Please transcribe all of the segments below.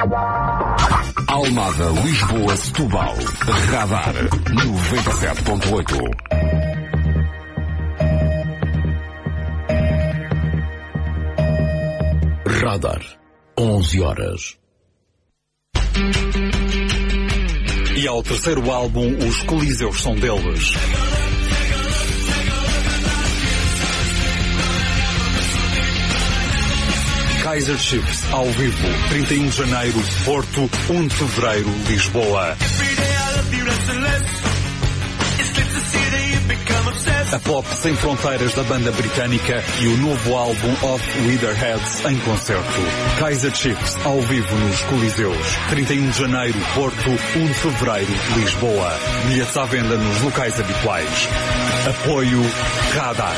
Almada, Lisboa, Setúbal. Radar 97.8. Radar 11 horas. E ao terceiro álbum, os Coliseus são deles. Kaiser Chiefs, ao vivo, 31 de janeiro, Porto, 1 de fevereiro, Lisboa. A pop sem fronteiras da banda britânica e o novo álbum Off With Their Heads em concerto. Kaiser Chiefs, ao vivo nos Coliseus, 31 de janeiro, Porto, 1 de fevereiro, Lisboa. Bilhetes à venda nos locais habituais. Apoio Radar.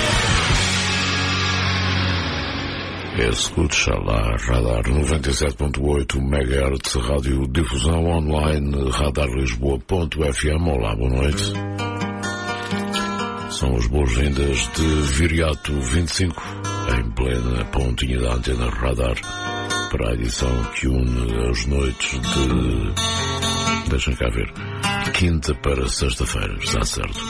Escuta lá, Radar 97.8 MHz, rádio difusão online, radarlisboa.fm. Olá, boa noite. São as boas-vindas de Viriato 25, em plena pontinha da antena Radar, para a edição que une as noites de... deixem cá ver, quinta para sexta-feira, está certo.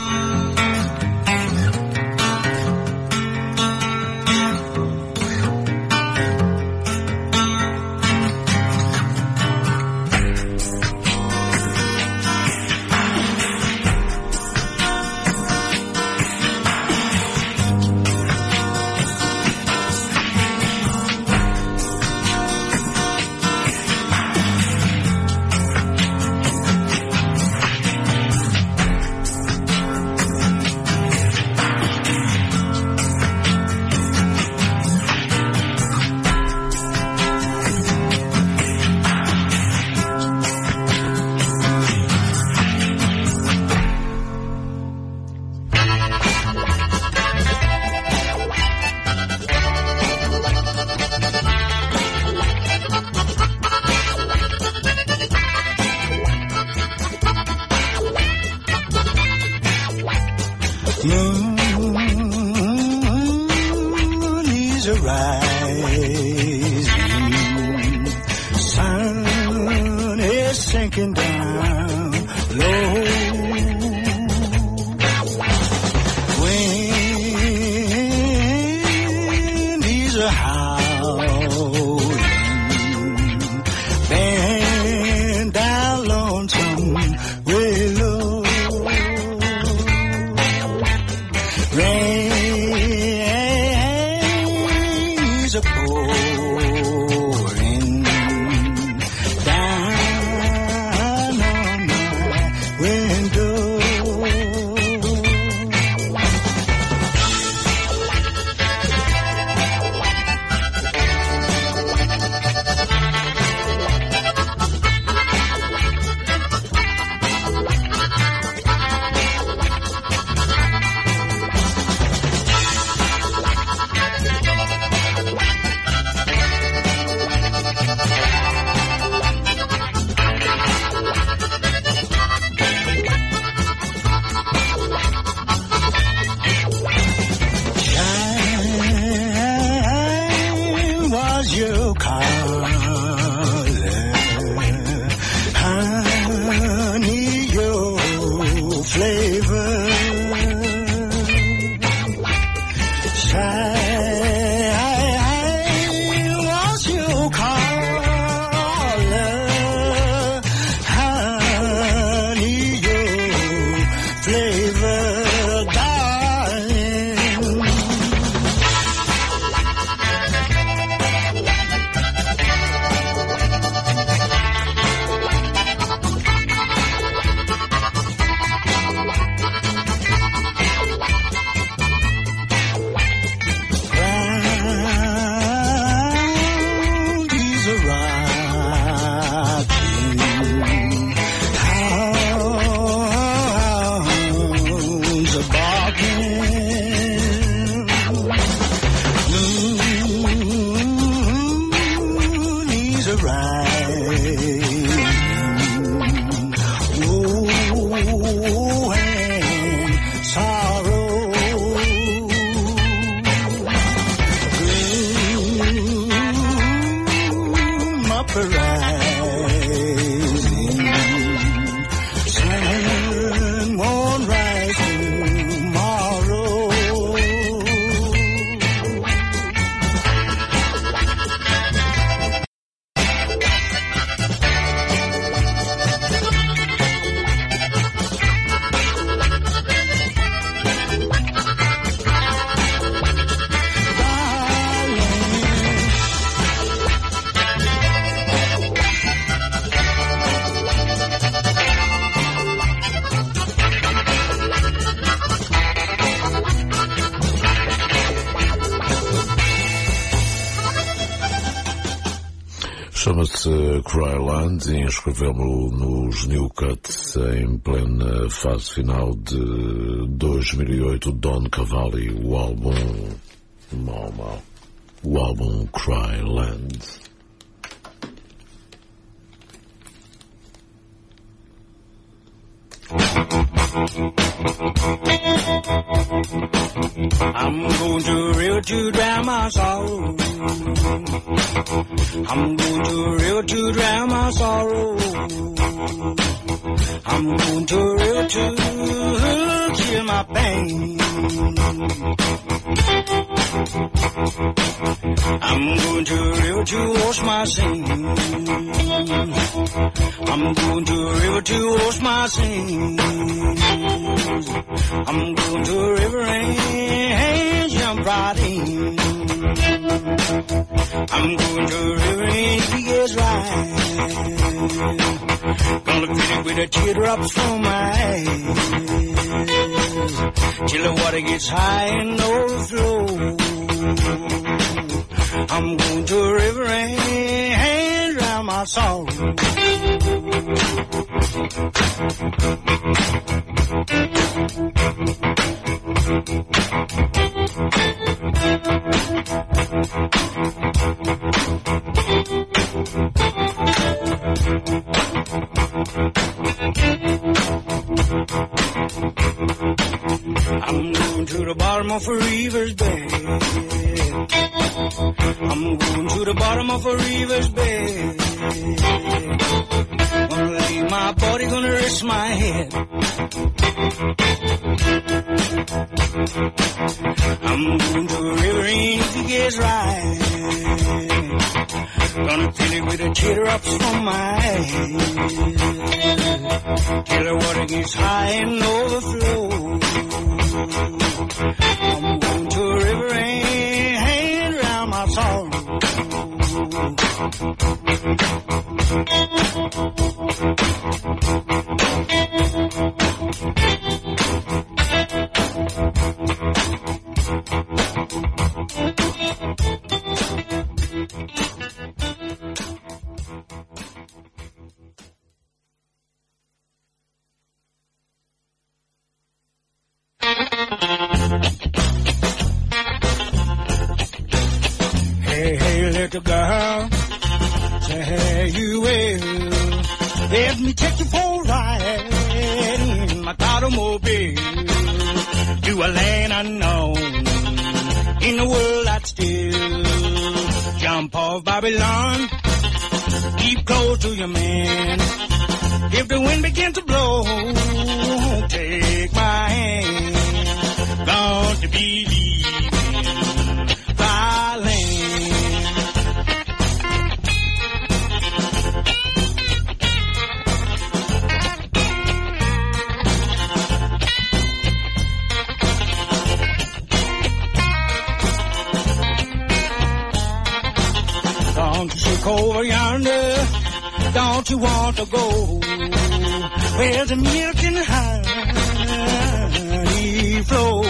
upper rising. Sun won't rise tomorrow. Chama-se Cryland e inscreveu-me nos New Cuts em plena fase final de 2008, Don Cavalli, o álbum o álbum Cryland. I'm going to river to drown my sorrow. I'm going to river to drown my sorrow. I'm going to river to kill my pain. I'm going to river to wash my sin. I'm going to river to wash my sin. I'm going to a river and jump right in. I'm going to a river and he gets right. Gonna fill it with the teardrops from my eyes till the water gets high and overflow. I'm going to a river and drown my sorrow. I'm going to the bottom of a river's bed. I'm going to the bottom of a river's bed. Gonna lay my body, gonna rest my head. I'm going to a river and if it gets right, gonna fill it with the teardrops from my eyes till the water gets high and overflow. I'm going to a river and drown my sorrow. Hey, little girl, say you will. Let me take you for a ride in my automobile to a land unknown in a world that's still. Jump off Babylon, keep close to your man. If the wind begins to blow, take my hand. Going to be leaving thy land. Don't you look over yonder? Don't you want to go where the milk and honey flow?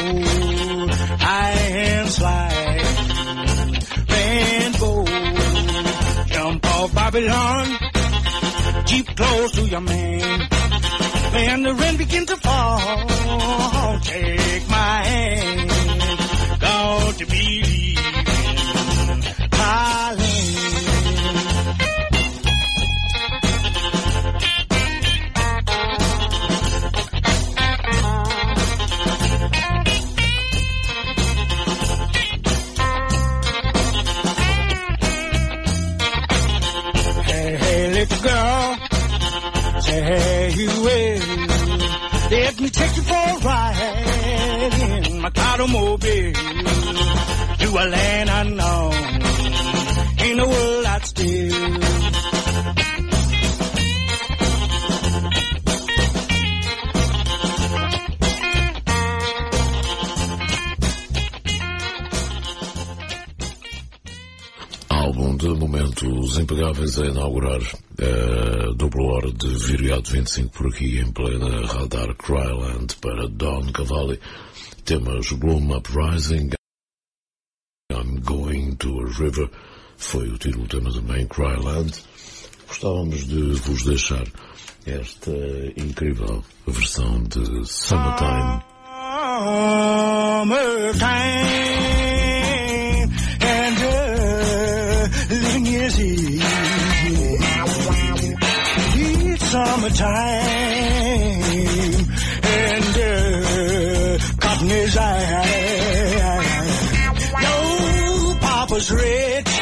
And slide, rainbow, jump off Babylon, keep close to your man. When the rain begins to fall, take my hand, going to be leaving Thailand. fare you well. Let me take you for a ride in my automobile to a land unknown, in a world I'd still. Álbum de momentos impagáveis a inaugurar a dupla hora de Viriato 25 por aqui em plena Radar Cryland para Don Cavalli. Temas Bloom Uprising, I'm Going to a River, foi o título do tema também Cryland. Gostávamos de vos deixar esta incrível versão de Summertime. Living is easy. It's summertime and cotton is high. Yo, Papa's rich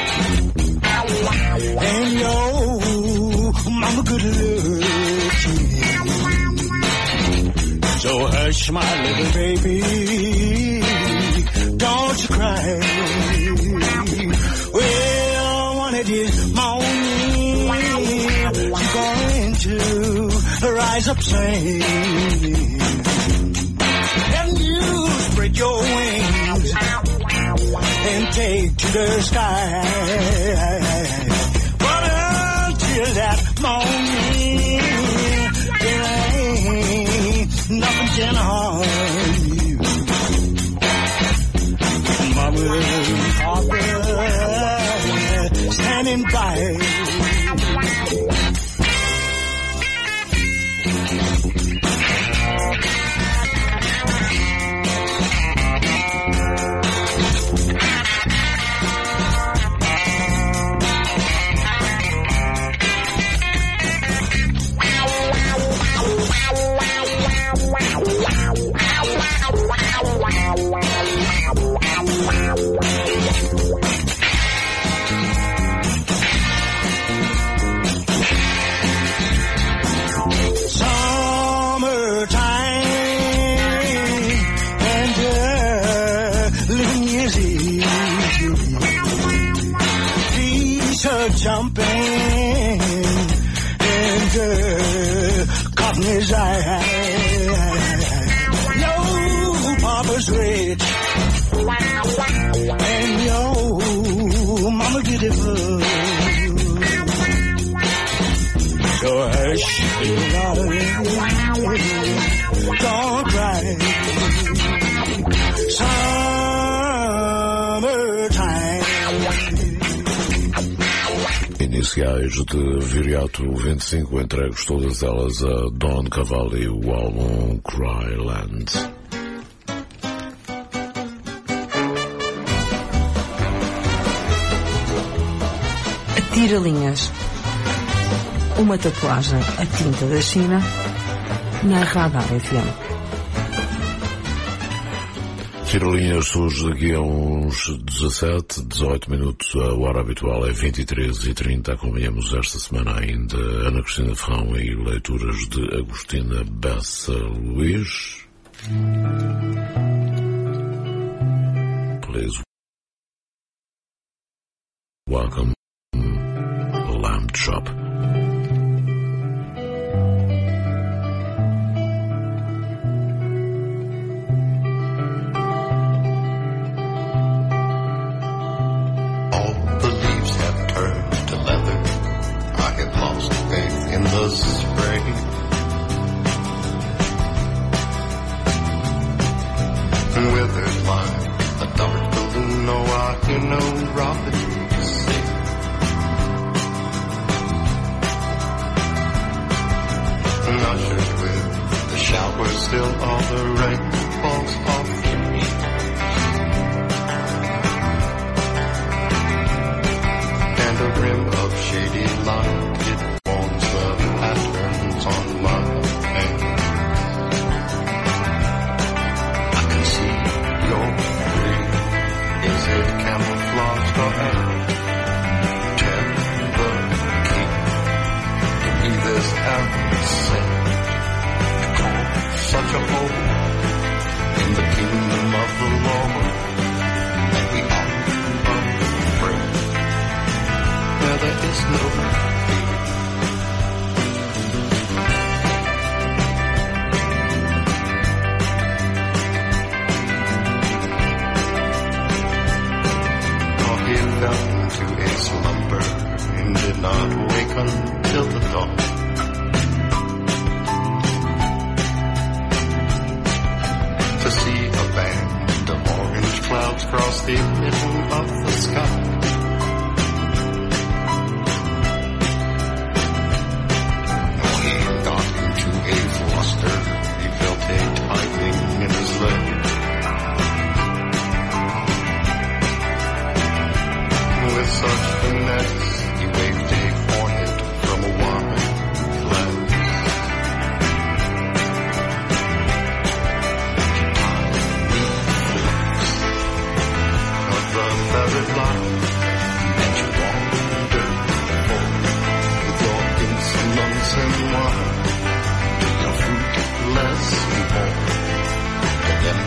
and yo, Mama good looking. So hush, my little baby, don't you cry. Well, one of these mornings you're going to rise up singing, and you spread your wings and take to the sky. But until that morning, there ain't nothing can harm you. Mama and Papa standing by. Jumping and cotton is high. Yo, Papa's rich and yo, Mama beautiful. So hush, darling, don't cry. Summertime. Iniciais de Viriato 25, entregues todas elas a Don Cavalli, o álbum Cryland. Tira-linhas. Uma tatuagem a tinta da China na Radar FM. Tira-linhas surge daqui a uns 17, 18 minutos. A hora habitual é 23h30. Acompanhamos esta semana ainda Ana Cristina Ferrão e leituras de Agostina Bessa Luís. Please welcome Lamb Chop. The spring, withered like a dark balloon. No, I hear no robin sing. And ushered with the shower, still all the rain falls off me. And a rim of shady light, it forms the patterns on my face. I can see your green. Is it camouflaged or tender key? Give me this house.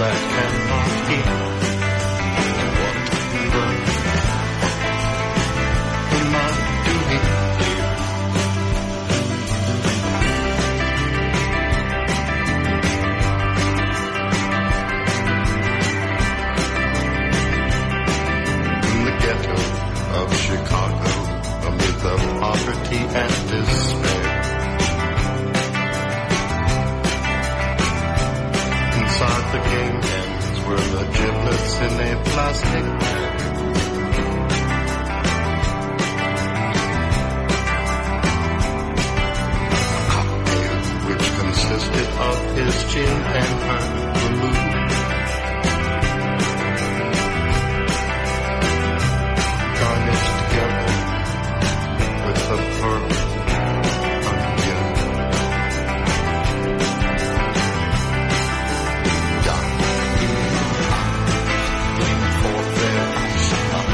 that cannot hear. What am I doing here? In the ghetto of Chicago, amid the poverty and despair, inside the game ends were the giblets in a plastic bag. A cocktail which consisted of his gin and her vermouth. Garnished together with a pearl onion. For their shop,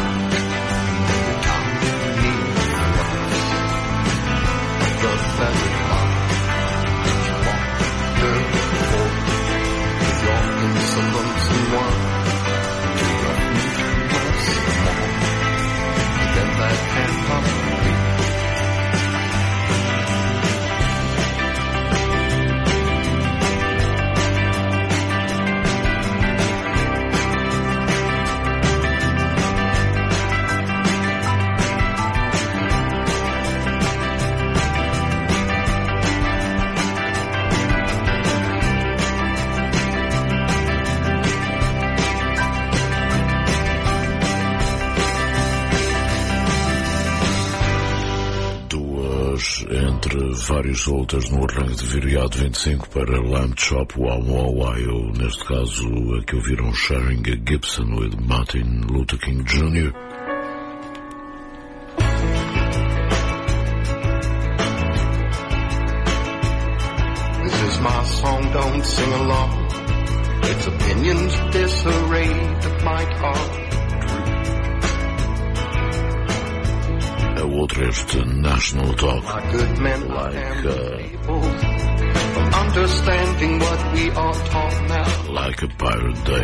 the feather with your insolence and one to run us more than that can possibly. Entre vários outras no arranque de Viriato 25 para Lamb Chop, Wow Ohio, neste caso a que ouviram Sharing a Gibson with Martin Luther King Jr. This is my song, don't sing along. Its opinions disarrayed might are. Outra este National Talk, My good men like people from understanding what we are taught now. Like a Pirate Day.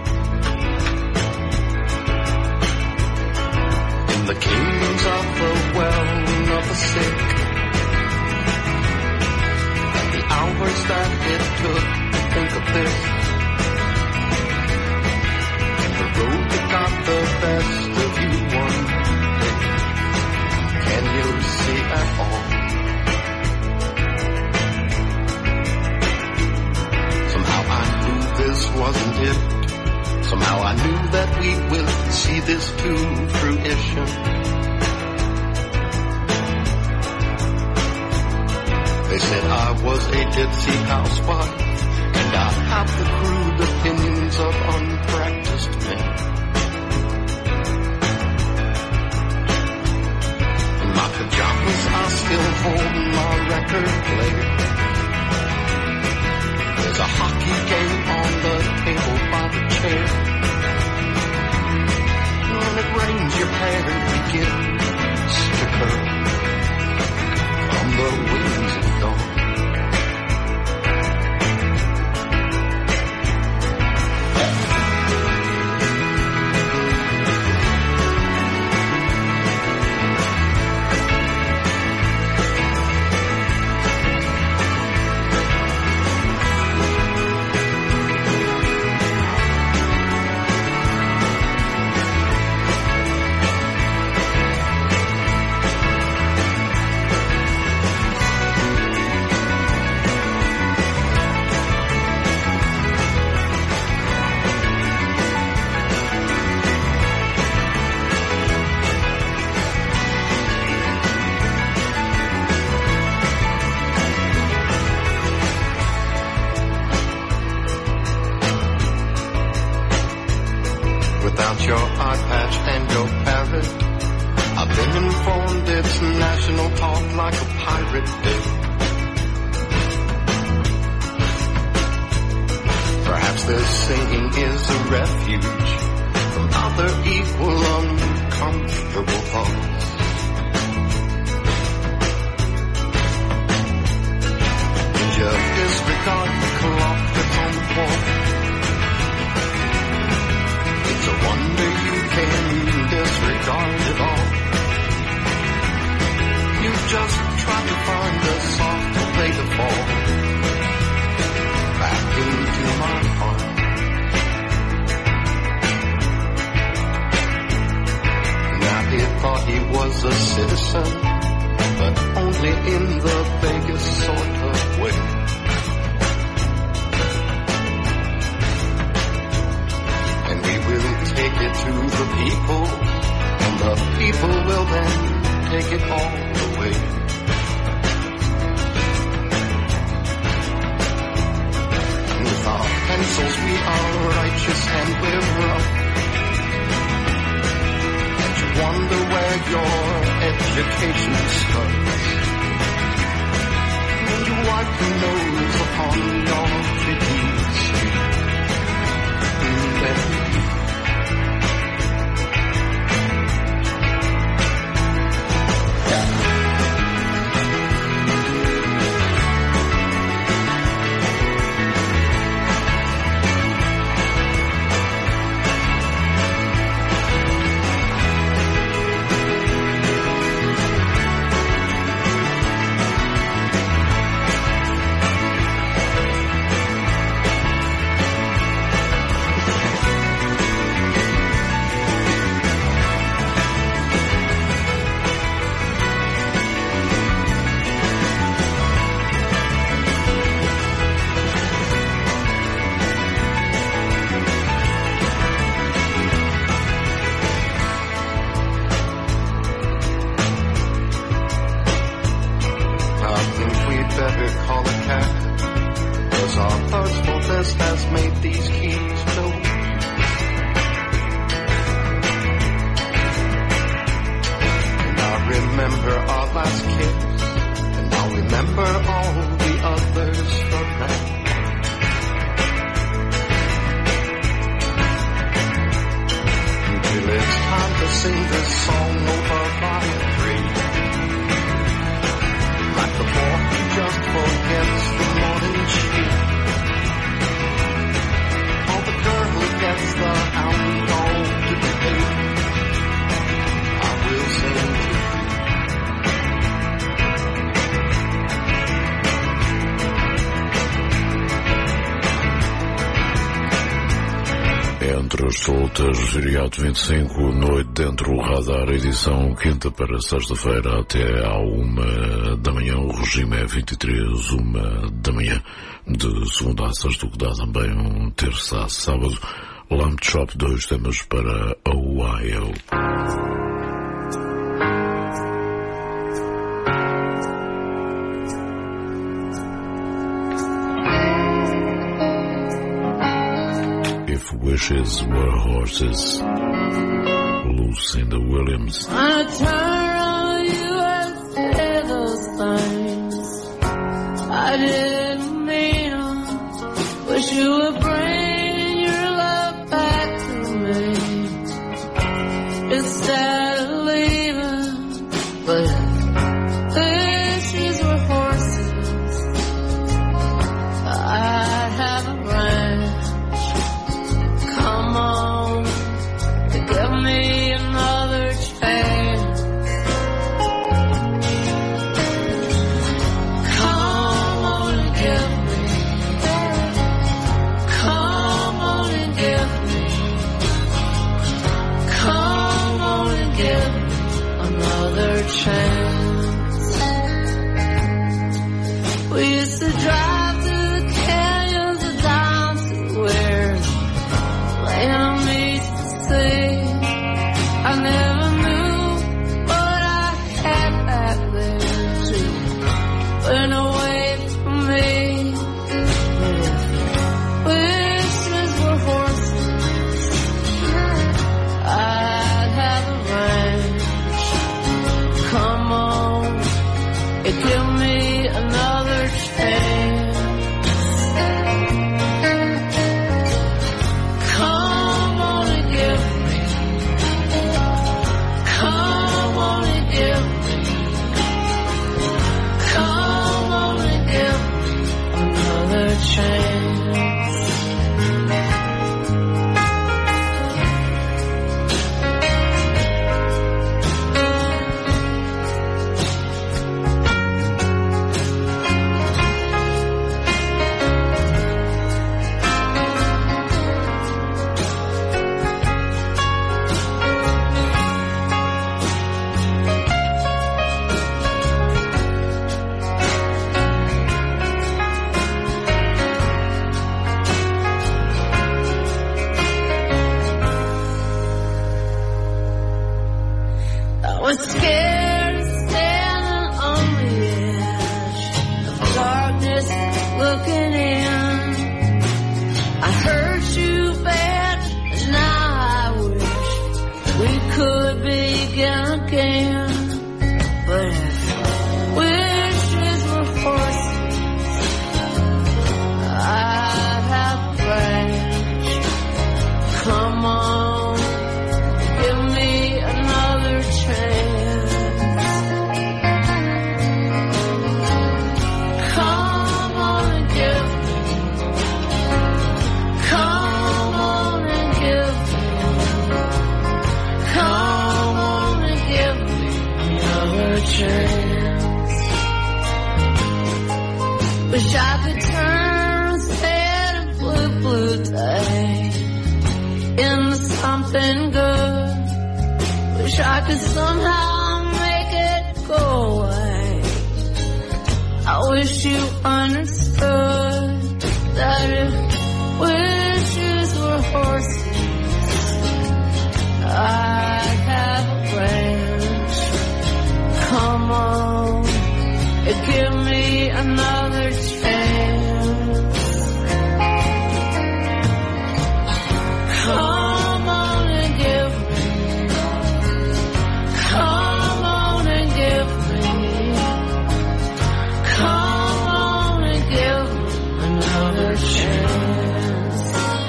In the kingdoms of the well and of the sick, and the hours that it took to think of this, and the road that got the best of you one day. Can you see at all? Somehow I knew this wasn't it. Somehow I knew that we will see this to fruition. They said I was a gypsy housewife, and I have the crude opinions of unpracticed men. My pajamas, I still hold my record player. There's a hockey game on the table by the chair. When it rains, your hair begins to curl from the wings of dawn. Your eye patch and your parrot, I've been informed it's national talk like a pirate day. Perhaps this singing is a refuge from other equal uncomfortable thoughts. Did you disregard the clock that's on the wall? in the vaguest sort of way. And we will take it to the people, and the people will then take it all away. With our pencils we are righteous and we're rough. And you wonder where your education starts. And you wipe your nose upon your pretty street. And then Feriado 25, noite dentro do radar, edição quinta para sexta-feira até à 1 da manhã. O regime é 23, 1 da manhã, de segunda a sexta, o que dá também terça a sábado. Lamp Chop, 2 temas para Ohio. If wishes were horses, Lucinda Williams. I turn on you and say those things I didn't mean them. Wish you would bring your love back to me instead of leaving. But if wishes were horses, I'd have a ranch. Come on, give me another chance. Wish I could turn sad blue, blue day into something good. Wish I could somehow make it go away. I wish you understood that if wishes were horses, I'd have a ranch. Come on, give me another chance. Come on and give me. Come on and give me. Come on and give me another chance.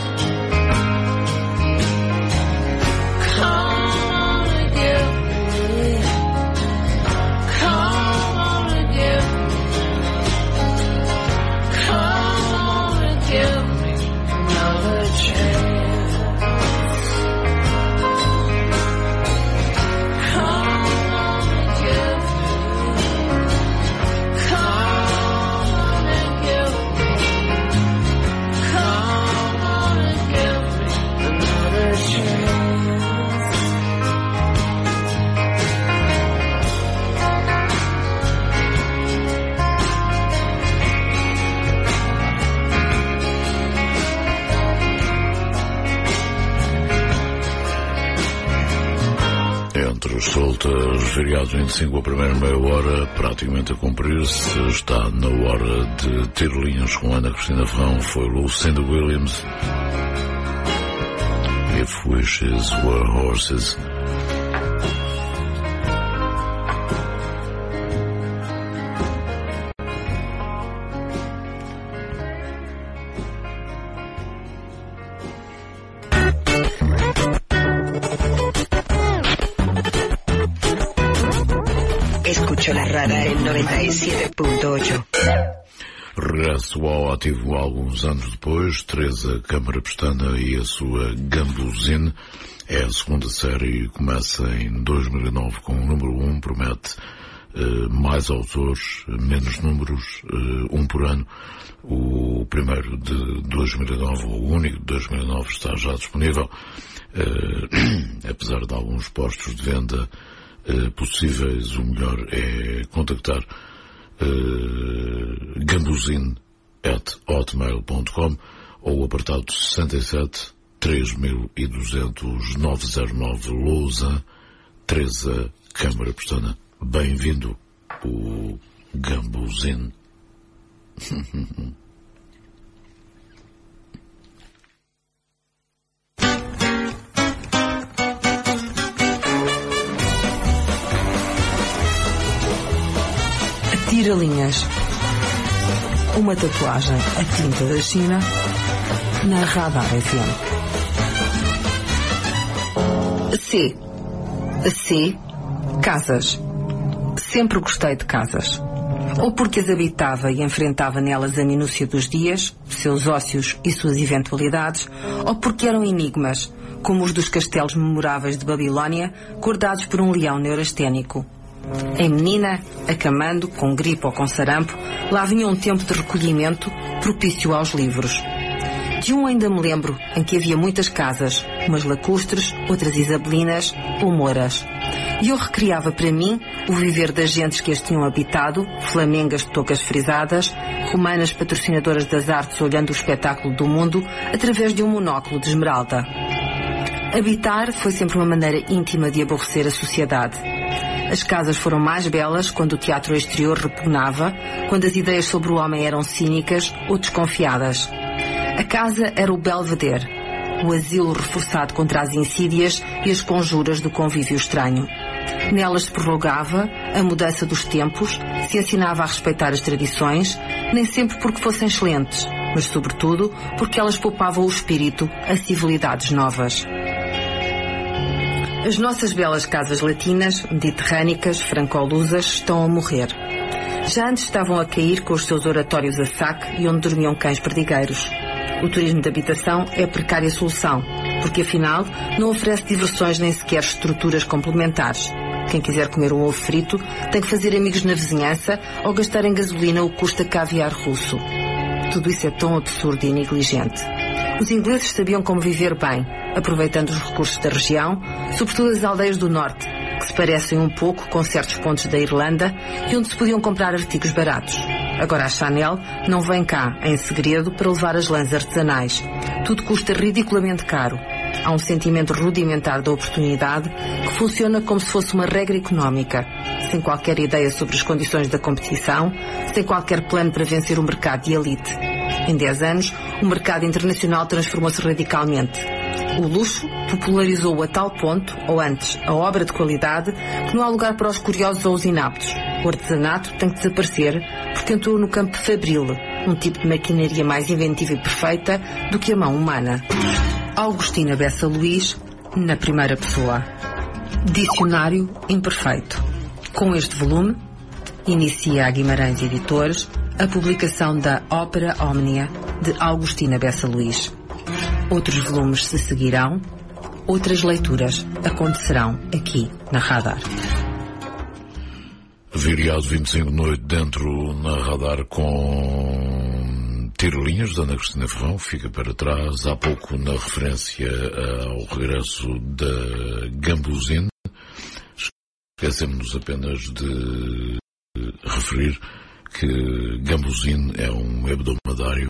Come on and give me. Come on and give me. Come on and give me another chance. Entre os soltas, feriado 25, a primeira meia hora praticamente a cumprir-se. Está na hora de ter linhas com Ana Cristina Ferrão. Foi Lucinda Williams. If Wishes Were Horses. La Radar en 97.8. Regresso ao ativo alguns anos depois. Teresa Câmara Pestana e a sua Gambuzine. É a segunda série e começa em 2009 com o número 1. Promete mais autores, menos números, um por ano. O primeiro de 2009, o único de 2009, está já disponível. Apesar de alguns postos de venda possíveis, o melhor é contactar gambuzine@hotmail.com ou o apartado 67 3200 909 Lousa. Teresa Câmara Pestana, bem-vindo o Gambuzine. Tira-linhas. Uma tatuagem a tinta da China na Radar FM. C. Casas. Sempre gostei de casas. Ou porque as habitava e enfrentava nelas a minúcia dos dias, seus ócios e suas eventualidades, ou porque eram enigmas, como os dos castelos memoráveis de Babilónia, guardados por um leão neurasténico. Em menina, acamando, com gripe ou com sarampo, lá vinha um tempo de recolhimento propício aos livros. De um ainda me lembro, em que havia muitas casas, umas lacustres, outras isabelinas ou moras. E eu recriava para mim o viver das gentes que as tinham habitado, flamengas de toucas frisadas, romanas patrocinadoras das artes olhando o espetáculo do mundo através de um monóculo de esmeralda. Habitar foi sempre uma maneira íntima de aborrecer a sociedade. As casas foram mais belas quando o teatro exterior repugnava, quando as ideias sobre o homem eram cínicas ou desconfiadas. A casa era o belvedere, o asilo reforçado contra as insídias e as conjuras do convívio estranho. Nelas se prorrogava a mudança dos tempos, se ensinava a respeitar as tradições, nem sempre porque fossem excelentes, mas sobretudo porque elas poupavam o espírito a civilidades novas. As nossas belas casas latinas, mediterrânicas, franco-lusas, estão a morrer. Já antes estavam a cair com os seus oratórios a saque e onde dormiam cães perdigueiros. O turismo de habitação é a precária solução, porque afinal não oferece diversões nem sequer estruturas complementares. Quem quiser comer um ovo frito tem que fazer amigos na vizinhança ou gastar em gasolina o que custa caviar russo. Tudo isso é tão absurdo e negligente. Os ingleses sabiam como viver bem, aproveitando os recursos da região, sobretudo as aldeias do norte, que se parecem um pouco com certos pontos da Irlanda e onde se podiam comprar artigos baratos. Agora a Chanel não vem cá, em segredo, para levar as lãs artesanais. Tudo custa ridiculamente caro. Há um sentimento rudimentar da oportunidade que funciona como se fosse uma regra económica, sem qualquer ideia sobre as condições da competição, sem qualquer plano para vencer o mercado de elite. Em 10 anos, o mercado internacional transformou-se radicalmente. O luxo popularizou-o a tal ponto, ou antes, a obra de qualidade, que não há lugar para os curiosos ou os inaptos. O artesanato tem que desaparecer porque entrou no campo fabril, um tipo de maquinaria mais inventiva e perfeita do que a mão humana. Augustina Bessa Luís, na primeira pessoa. Dicionário imperfeito. Com este volume, inicia a Guimarães Editores a publicação da Ópera Omnia de Augustina Bessa Luís. Outros volumes se seguirão, outras leituras acontecerão aqui na Radar. Viriado 25 de noite dentro na Radar com Tirolinhas da Ana Cristina Ferrão, fica para trás. Há pouco na referência ao regresso da Gambusine, esquecemos-nos apenas de referir que Gambusine é um hebdomadário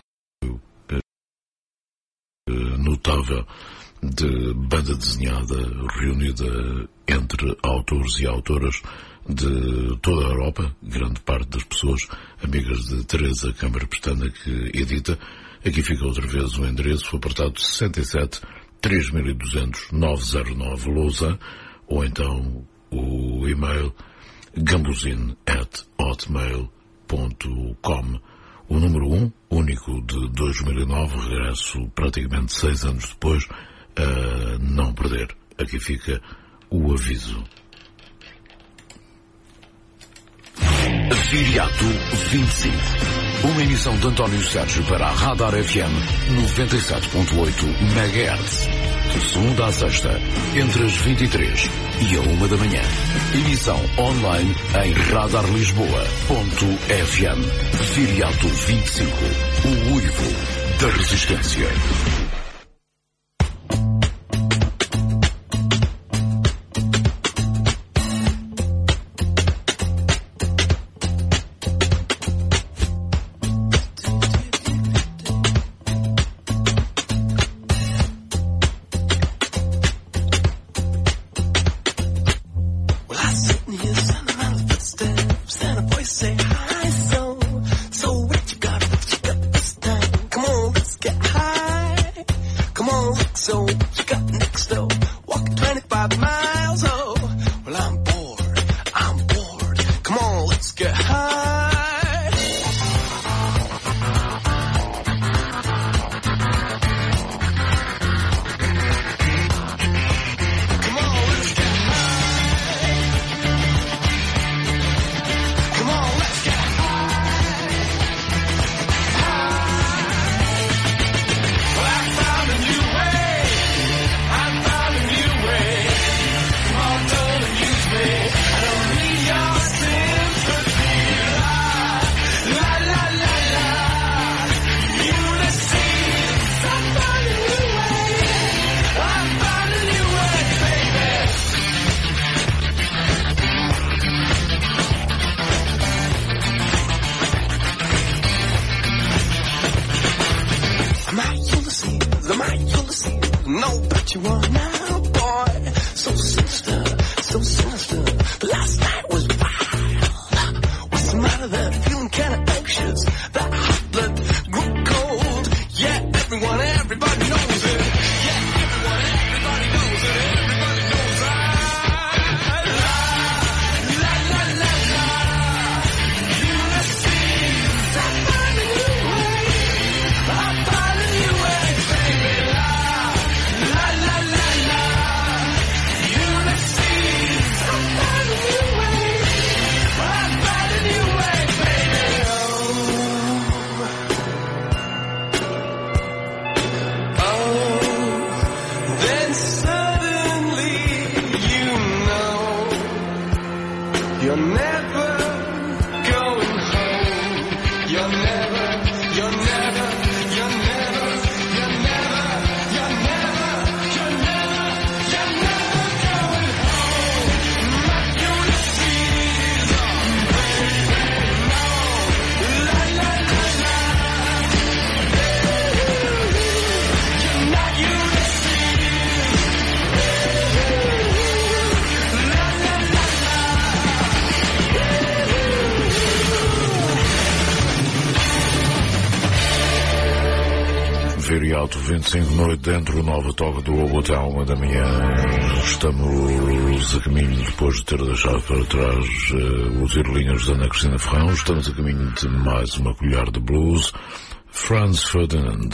notável de banda desenhada reunida entre autores e autoras de toda a Europa, grande parte das pessoas amigas de Teresa Câmara Pestana que edita. Aqui fica outra vez o endereço, o apartado 67 3200 909 Lousa, ou então o e-mail gambusine@hotmail.com. O número 1, único de 2009, regresso praticamente 6 anos depois, a não perder. Aqui fica o aviso. Viriato 25. Uma emissão de António Sérgio para a Radar FM 97.8 MHz. De segunda a sexta, entre as 23 e a 1 da manhã. Emissão online em radarlisboa.fm. Viriato 25. O uivo da resistência. Feriado 25 de noite dentro, nova toque do Hotel, 1 da manhã. Estamos a caminho, depois de ter deixado para trás os Irlinhos da Ana Cristina Ferrão, estamos a caminho de mais uma colher de blues. Franz Ferdinand.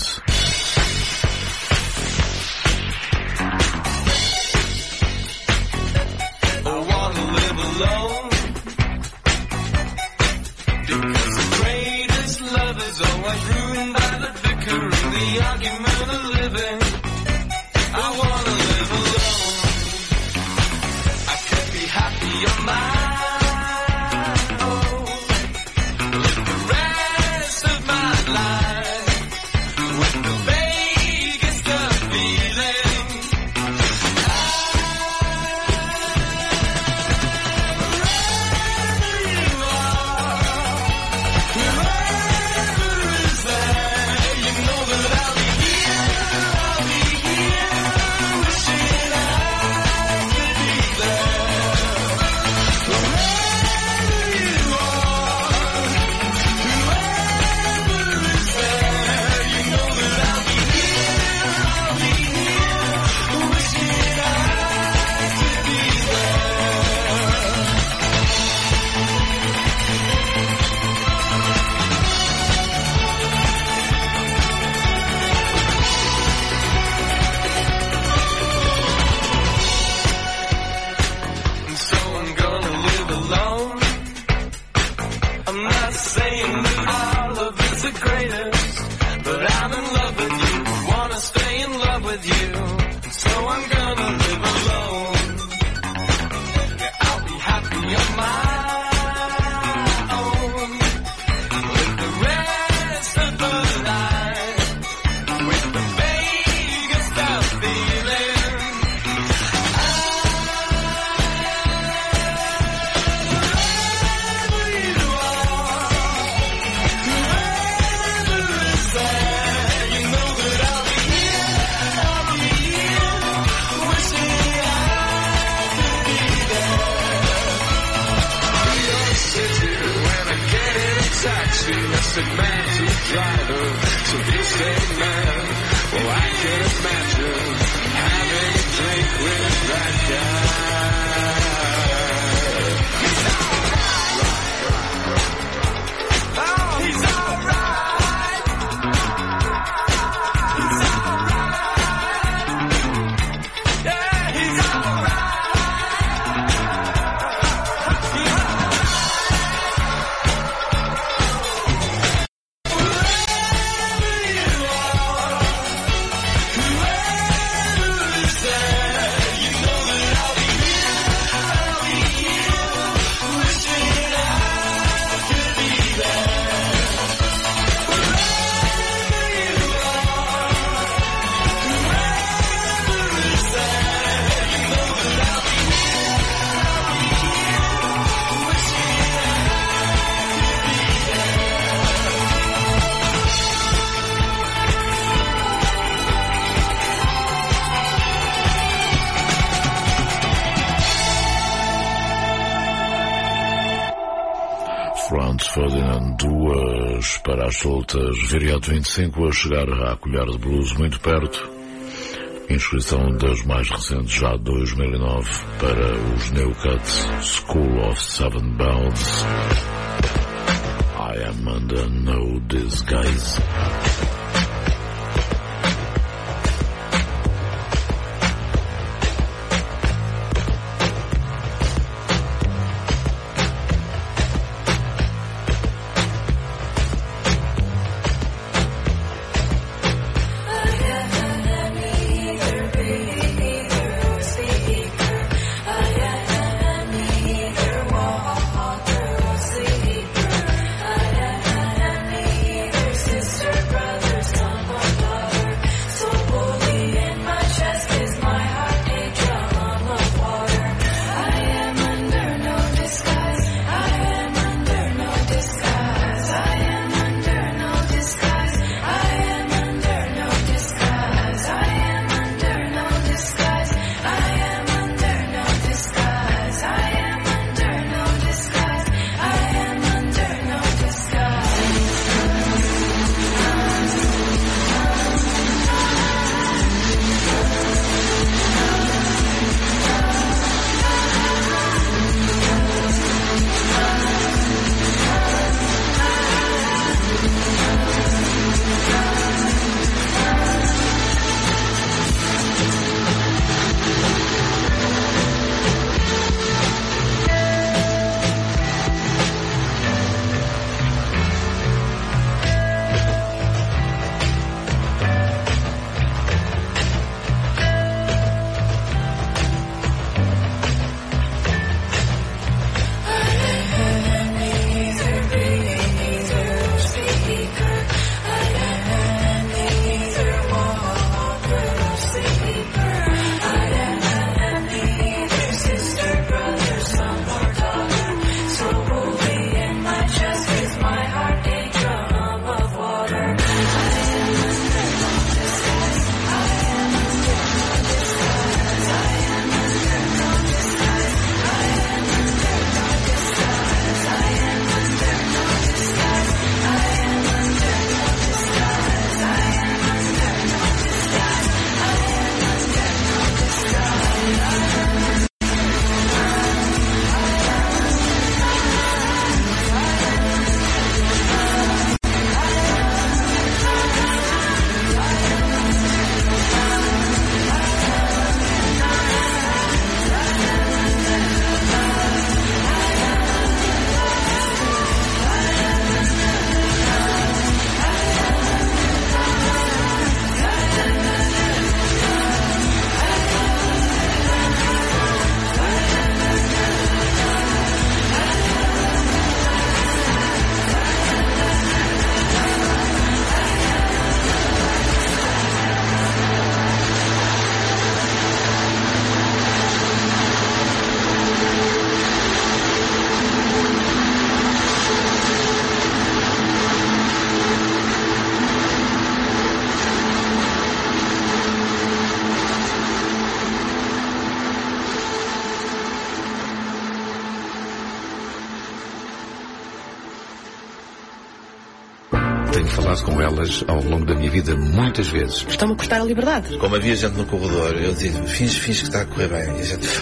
Franz Ferdinand, duas para as soltas, Feriado 25, a chegar à colher de blues muito perto. Inscrição das mais recentes, já de 2009, para os New Cuts, School of Seven Bounds. I am under no disguise. I Tenho falado com elas ao longo da minha vida muitas vezes. Estão-me a cortar a liberdade. Como havia gente no corredor, eu dizia, finge que está a correr bem. E a gente,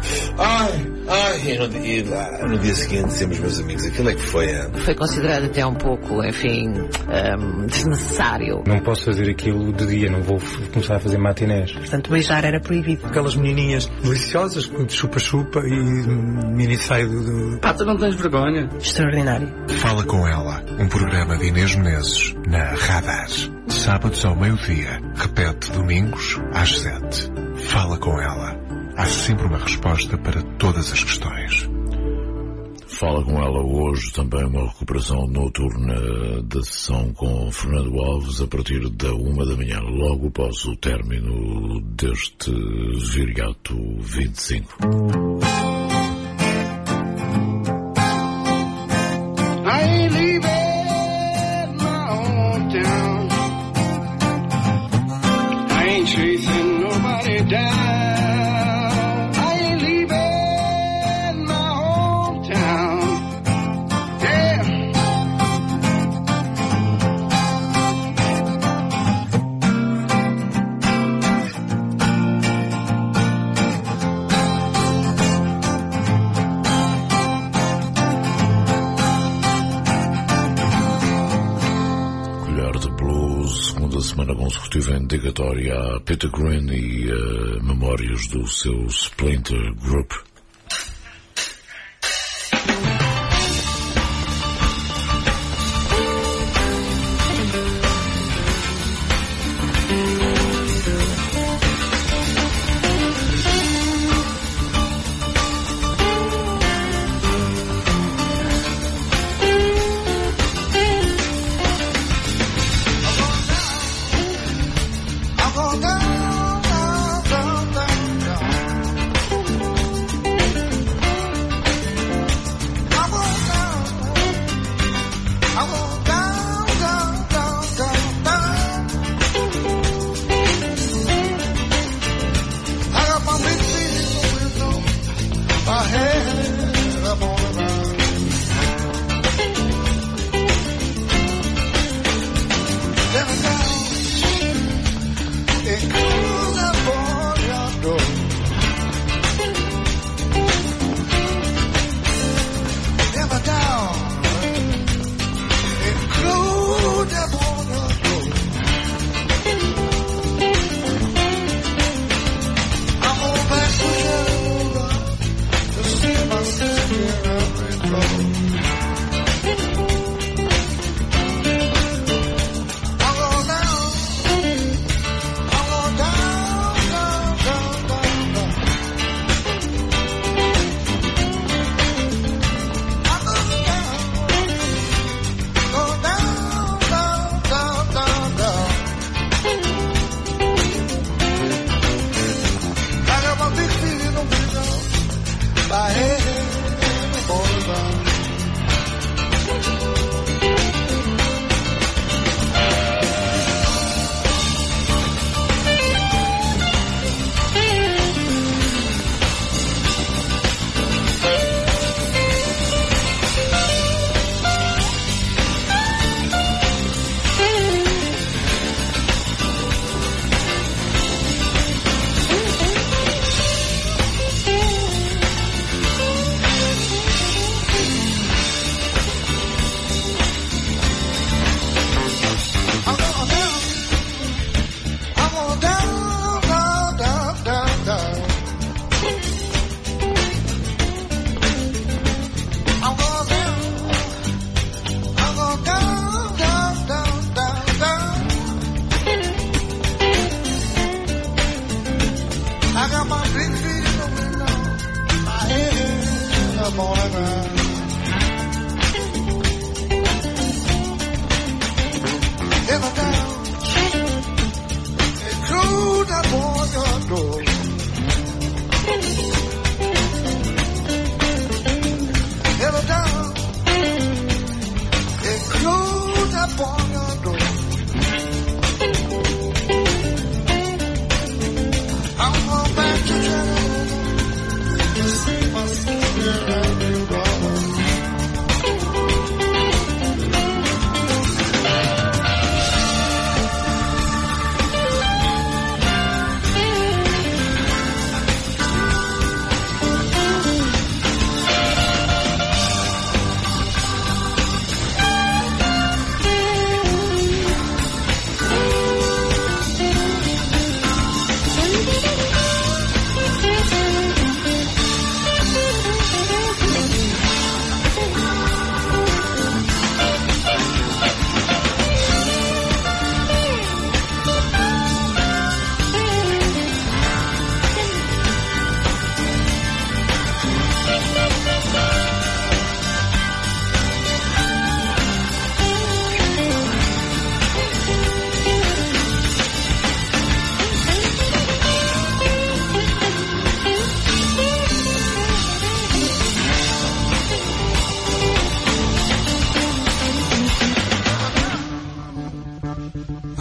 e no dia seguinte dizemos, meus amigos, aquilo é que foi. Foi considerado até um pouco, enfim, desnecessário. Não posso fazer aquilo de dia, não vou começar a fazer matinés. Portanto, beijar era proibido. Aquelas menininhas deliciosas, com chupa-chupa e mini saio do... Pá, tu não tens vergonha? Extraordinário. Fala com ela, um programa de Inês Menezes na Radar. Sábados ao meio-dia, repete domingos às 7. Fala com ela. Há sempre uma resposta para todas as questões. Fala com ela hoje também uma recuperação noturna da sessão com Fernando Alves a partir da 1h, logo após o término deste Viriato 25. I ain't leaving my hometown. I ain't chasing nobody down. Semana consecutiva em dedicatória a Peter Green e memórias do seu Splinter Group.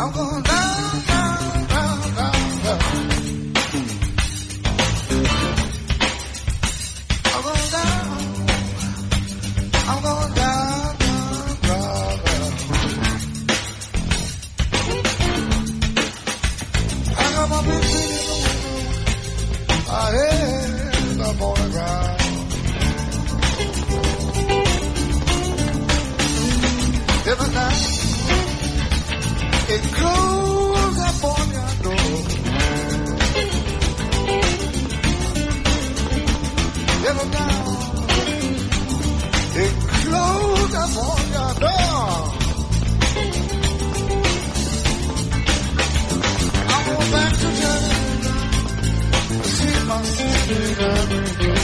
I'm going down, down, down, down, down. I'm going down. I'm going down, down, down, down. I got my big feet in the window. My head up on the ground. Every night it closes up on your door. Every night it closes up on your door. I'm going back to Canada to see my sister.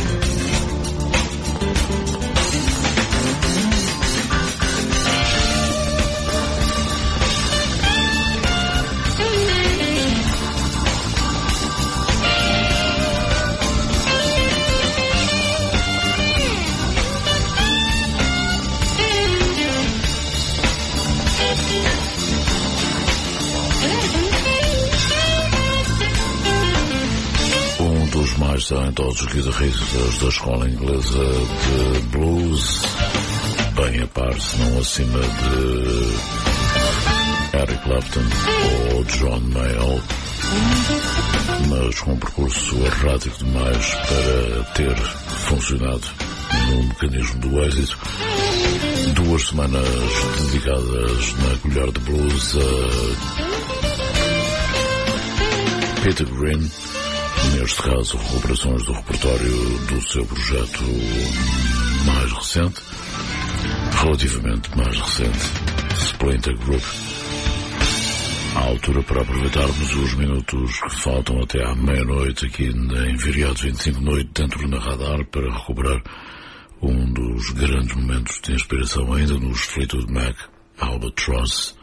Mais talentosos guitarristas da escola inglesa de blues, bem a par, se não acima de Eric Clapton ou John Mayall, mas com um percurso errático demais para ter funcionado no mecanismo do êxito. 2 semanas dedicadas na colher de blues a Peter Green, neste caso recuperações do repertório do seu projeto mais recente, relativamente mais recente, Splinter Group. À altura para aproveitarmos os minutos que faltam até à meia-noite aqui em Viriato 25 Noite dentro na Radar para recuperar um dos grandes momentos de inspiração ainda nos Fleetwood Mac, Albatross.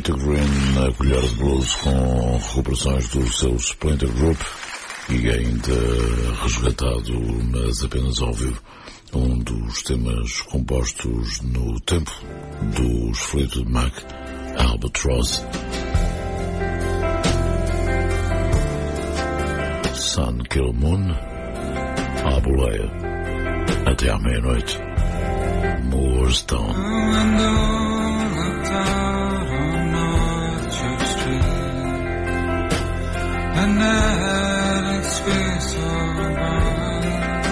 Peter Green na colher de blues com recuperações do seu Splinter Group e ainda resgatado, mas apenas ao vivo, um dos temas compostos no tempo dos Fleetwood Mac, Albatross. Sun Kill Moon, à boleia, até à meia-noite. Moorstown. And that its face above,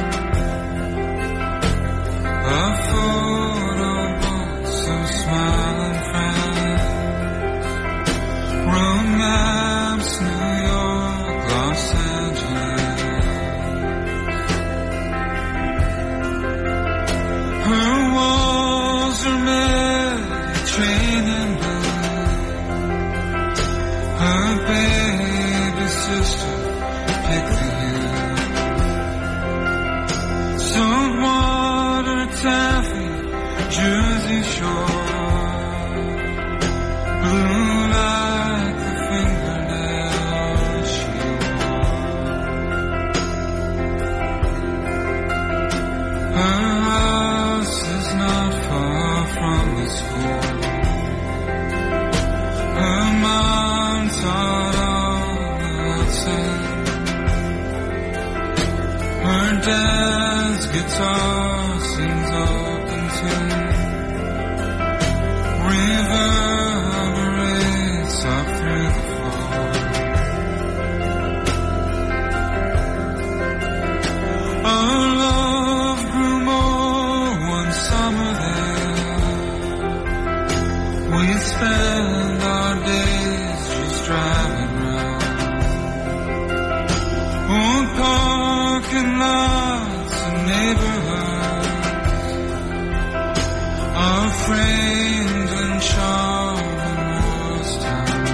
a photo books of smiling friends, road maps, New York, Los Angeles. Her walls are Mediterranean blue. Her baby sister picked the year. Saltwater taffy, Jersey Shore, blue like the fingernails she wore. Her house is not far from the school. Her mom taught her dad's guitar sings open tune, reverberates up through the floor. Our love grew more one summer there. We spent our days just driving round old parking lots and neighborhoods, our framed and charming Moorestown.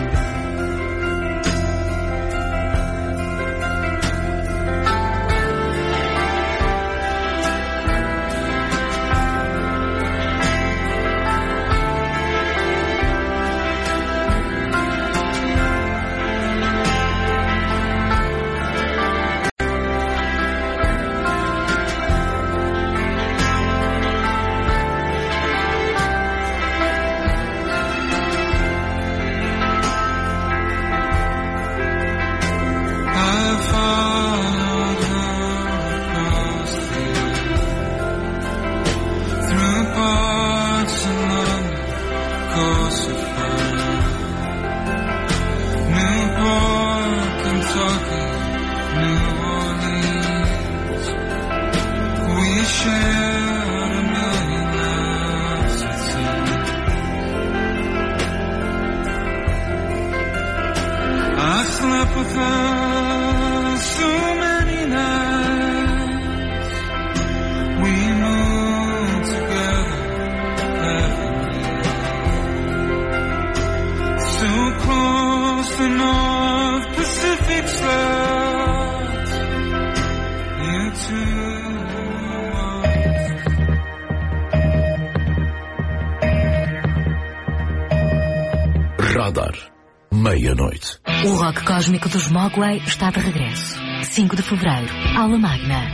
Radar, meia-noite. O rock cósmico dos Mogwai está de regresso. 5 de fevereiro, Aula Magna.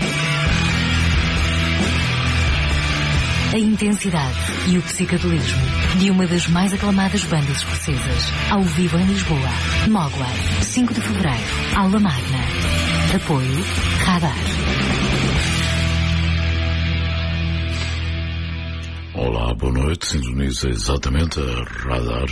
A intensidade e o psicadelismo de uma das mais aclamadas bandas escocesas, ao vivo em Lisboa. Mogwai, 5 de fevereiro, Aula Magna. Apoio, Radar. Olá, boa noite. Sintoniza exatamente a Radar.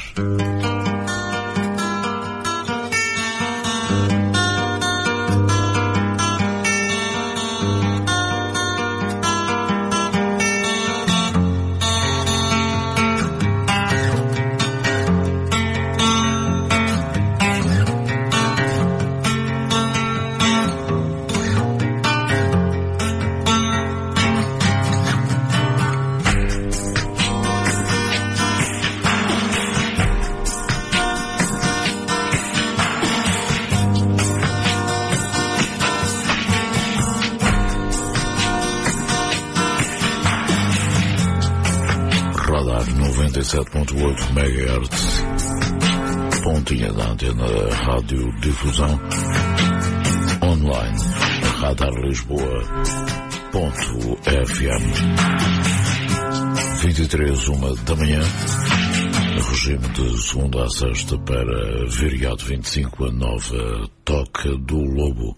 Radar 97.8 MHz. pontinha da antena radiodifusão online radarlisboa.fm 23, 1 da manhã, regime de segunda a sexta para Viriato 25, a nova Toca do Lobo.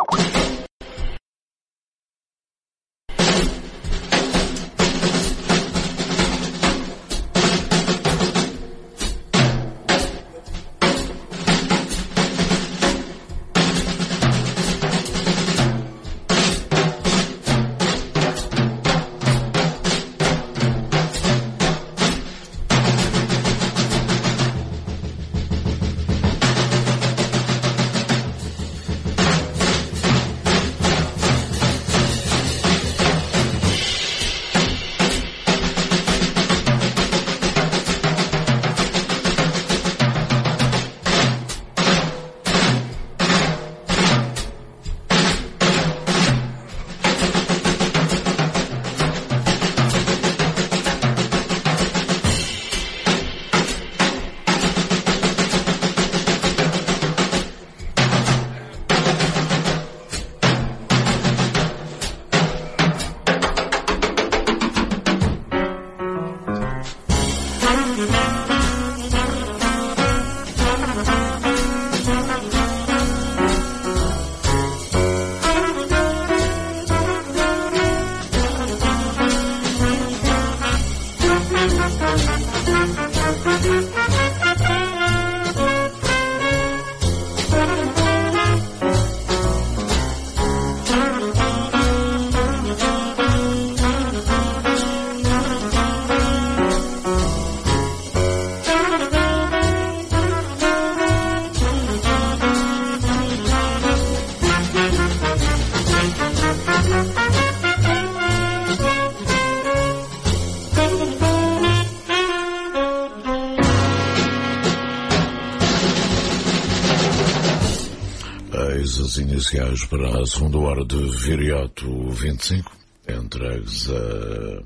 As iniciais para a segunda hora de Viriato 25, entregues a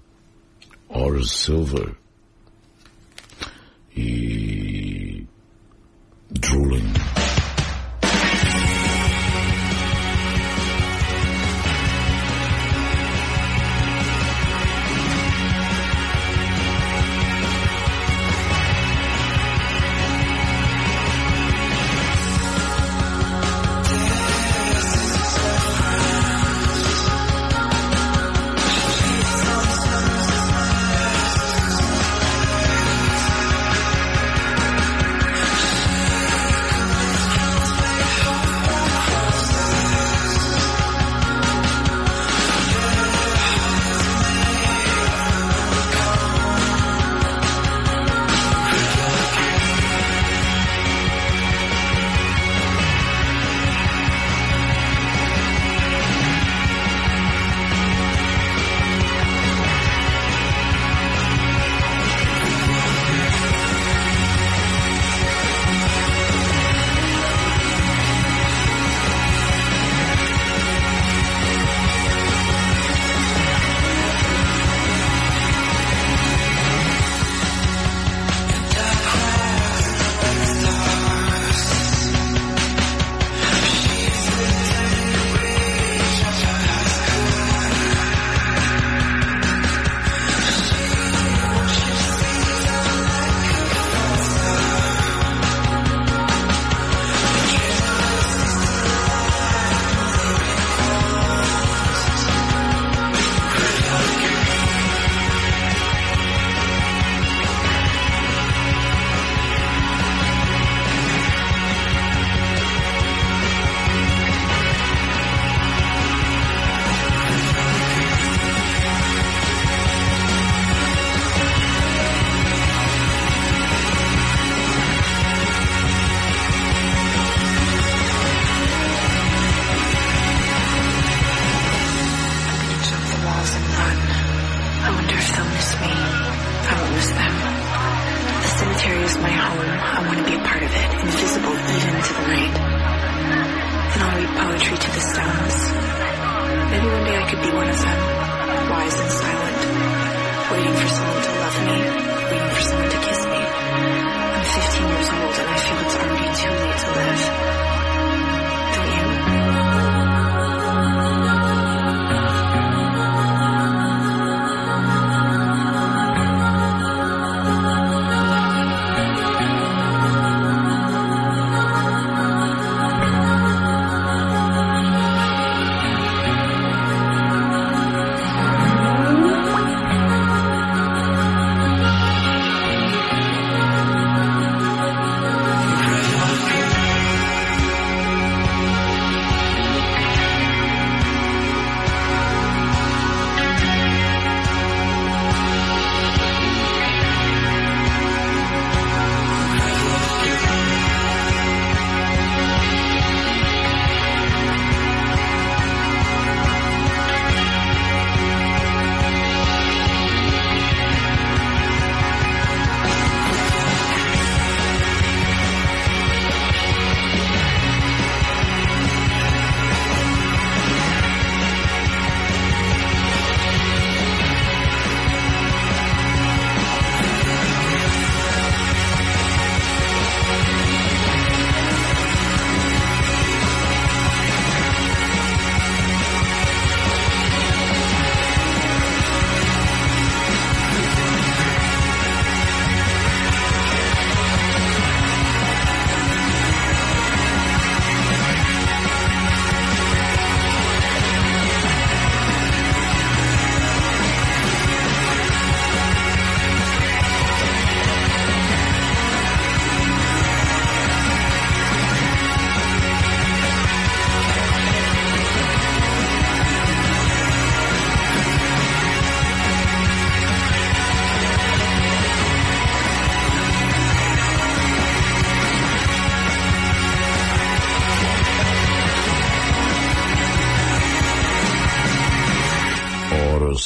Horace Silver e Drooling.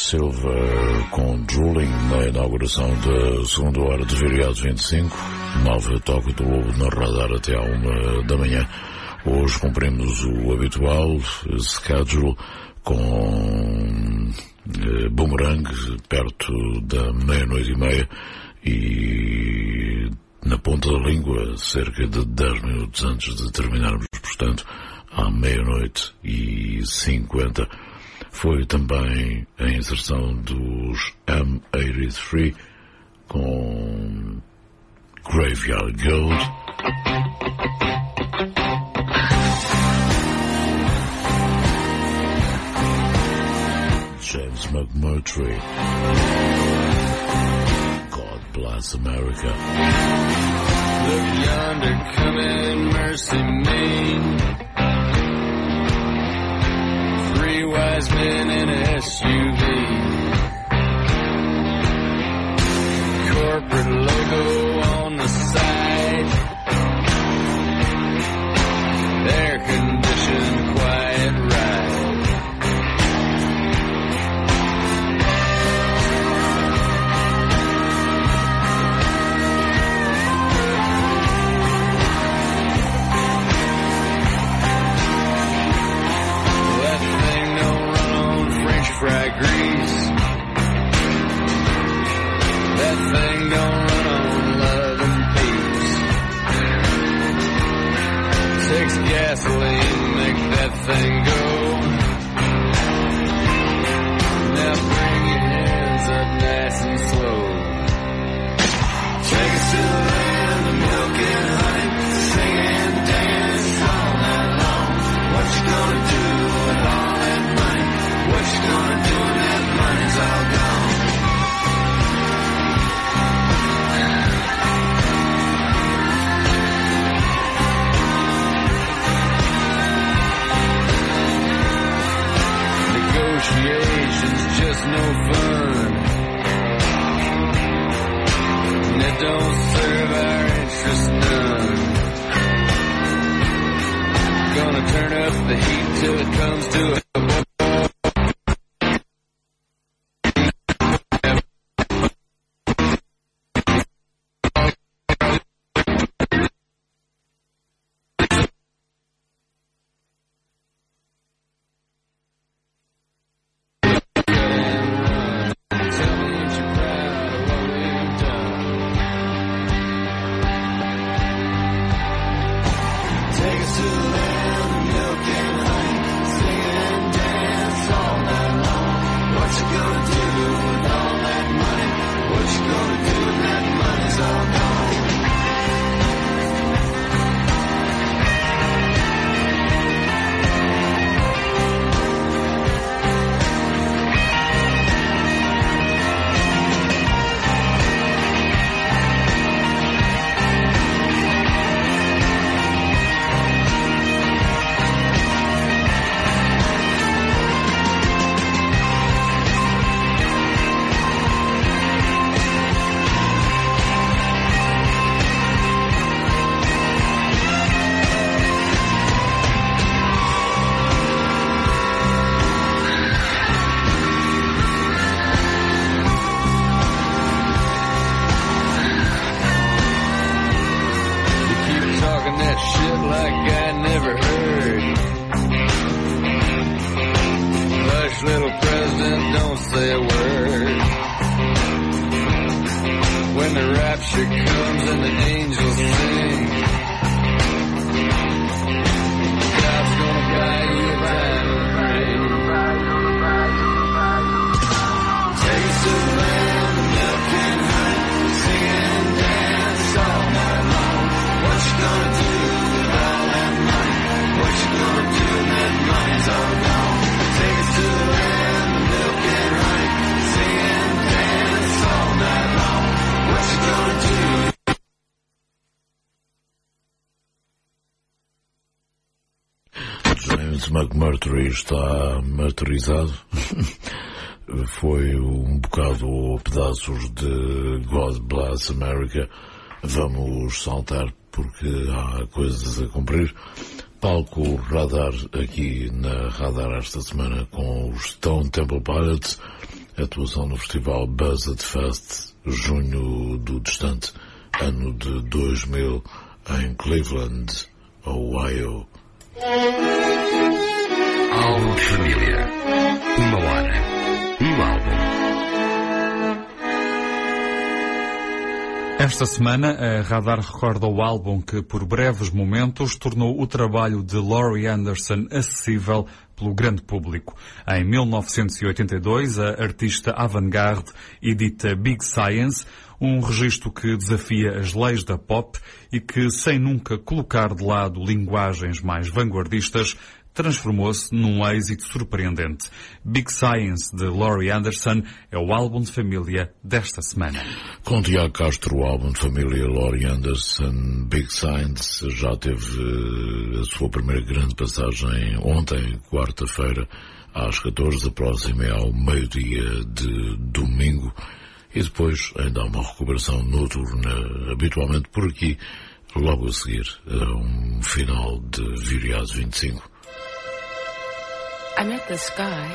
Silva com Drooling na inauguração da segunda hora de Viriato 25. Nova Toque do Lobo na Radar até à 1 da manhã. Hoje cumprimos o habitual schedule com Boomerang perto da 00:30 e na ponta da língua cerca de 10 minutos antes de terminarmos, portanto, à 00:50. Foi também a inserção dos M83 com Graveyard Gold. James McMurtry, God Bless America. Look yonder coming, mercy me. Three wise men in a SUV. Corporate logo on the side. Air conditioned, quiet ride. Fry grease. That thing don't run on love and peace. Takes gasoline, make that thing go. Now bring your hands up nice and slow. Take us to the land of milk and honey. Sing and dance all night long. What you gonna do with all that money? What you gonna do when that money's all gone? Negotiations just no fun. And it don't serve our interest none. Gonna turn up the heat till it comes to a McMurtry está martirizado. Foi um bocado ou pedaços de God Bless America. Vamos saltar porque há coisas a cumprir. Palco Radar aqui na Radar esta semana com os Stone Temple Pilots. atuação no festival Buzzard Fest, junho do distante ano de 2000, em Cleveland, Ohio. Álbum de família. 1 hora. Um álbum. Esta semana, a Radar recorda o álbum que, por breves momentos, tornou o trabalho de Laurie Anderson acessível pelo grande público. Em 1982, a artista avant-garde edita Big Science, um registro que desafia as leis da pop e que, sem nunca colocar de lado linguagens mais vanguardistas, transformou-se num êxito surpreendente. Big Science, de Laurie Anderson, é o álbum de família desta semana. Com Tiago Castro, o álbum de família Laurie Anderson, Big Science, já teve a sua primeira grande passagem ontem, quarta-feira, às 14, próxima ao meio-dia de domingo, e depois ainda há uma recuperação noturna, habitualmente por aqui, logo a seguir, a um final de Viriato 25. I met this guy,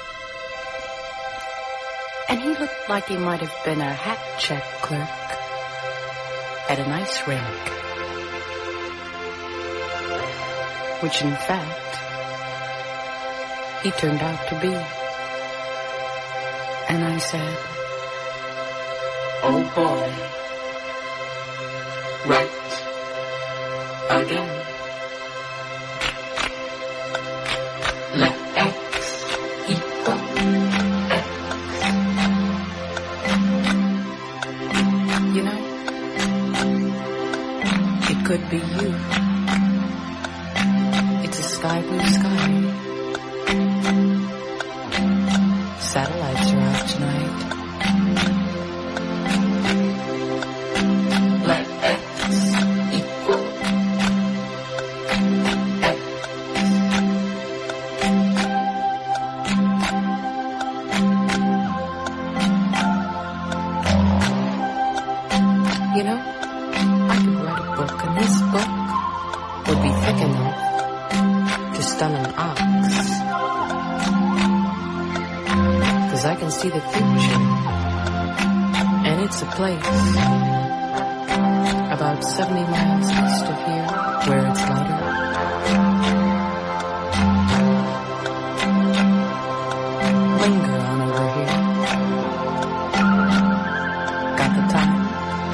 and he looked like he might have been a hat check clerk at an ice rink, which in fact he turned out to be. And I said, oh boy, right again. Let X equal X. You know, it could be you. It's a sky blue sky. Satellites are out tonight. Let X equal X. You know, I could write a book, and this book would be thick enough to stun an ox. 'Cause I can see the future, and it's a place about 70 miles east of here where it's lighter. Linger on over here. Got the time?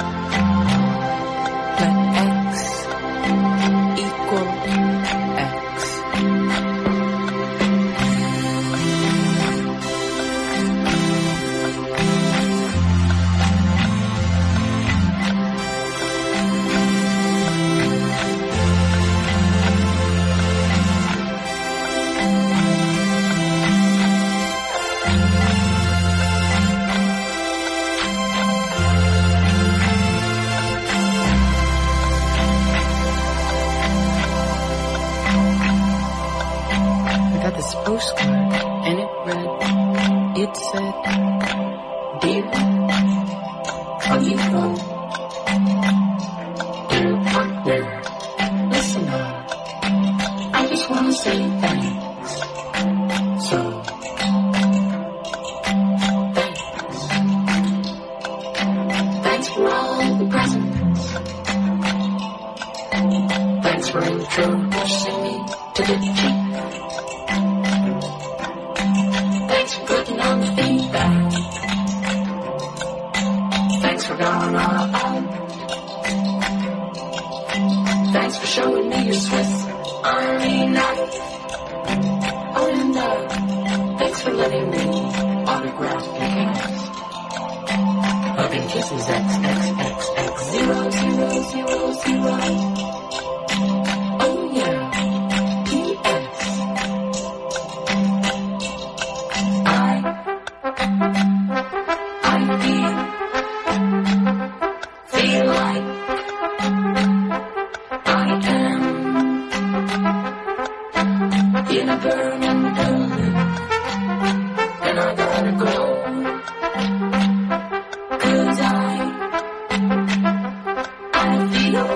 Let X equal X. This postcard, and it read, it said, dear amigo, dear partner, listen on, I just want to say thanks. So, thanks for all the presents. Thanks for introducing me to the Jeep. Thanks for putting on the feedback. Thanks for going all out. Thanks for showing me your Swiss Army knife. Oh, and thanks for letting me autograph your cast. Hugging kisses XXXX 0000. Oh yeah. Feel like I am in a burning building, and I gotta go, 'cause I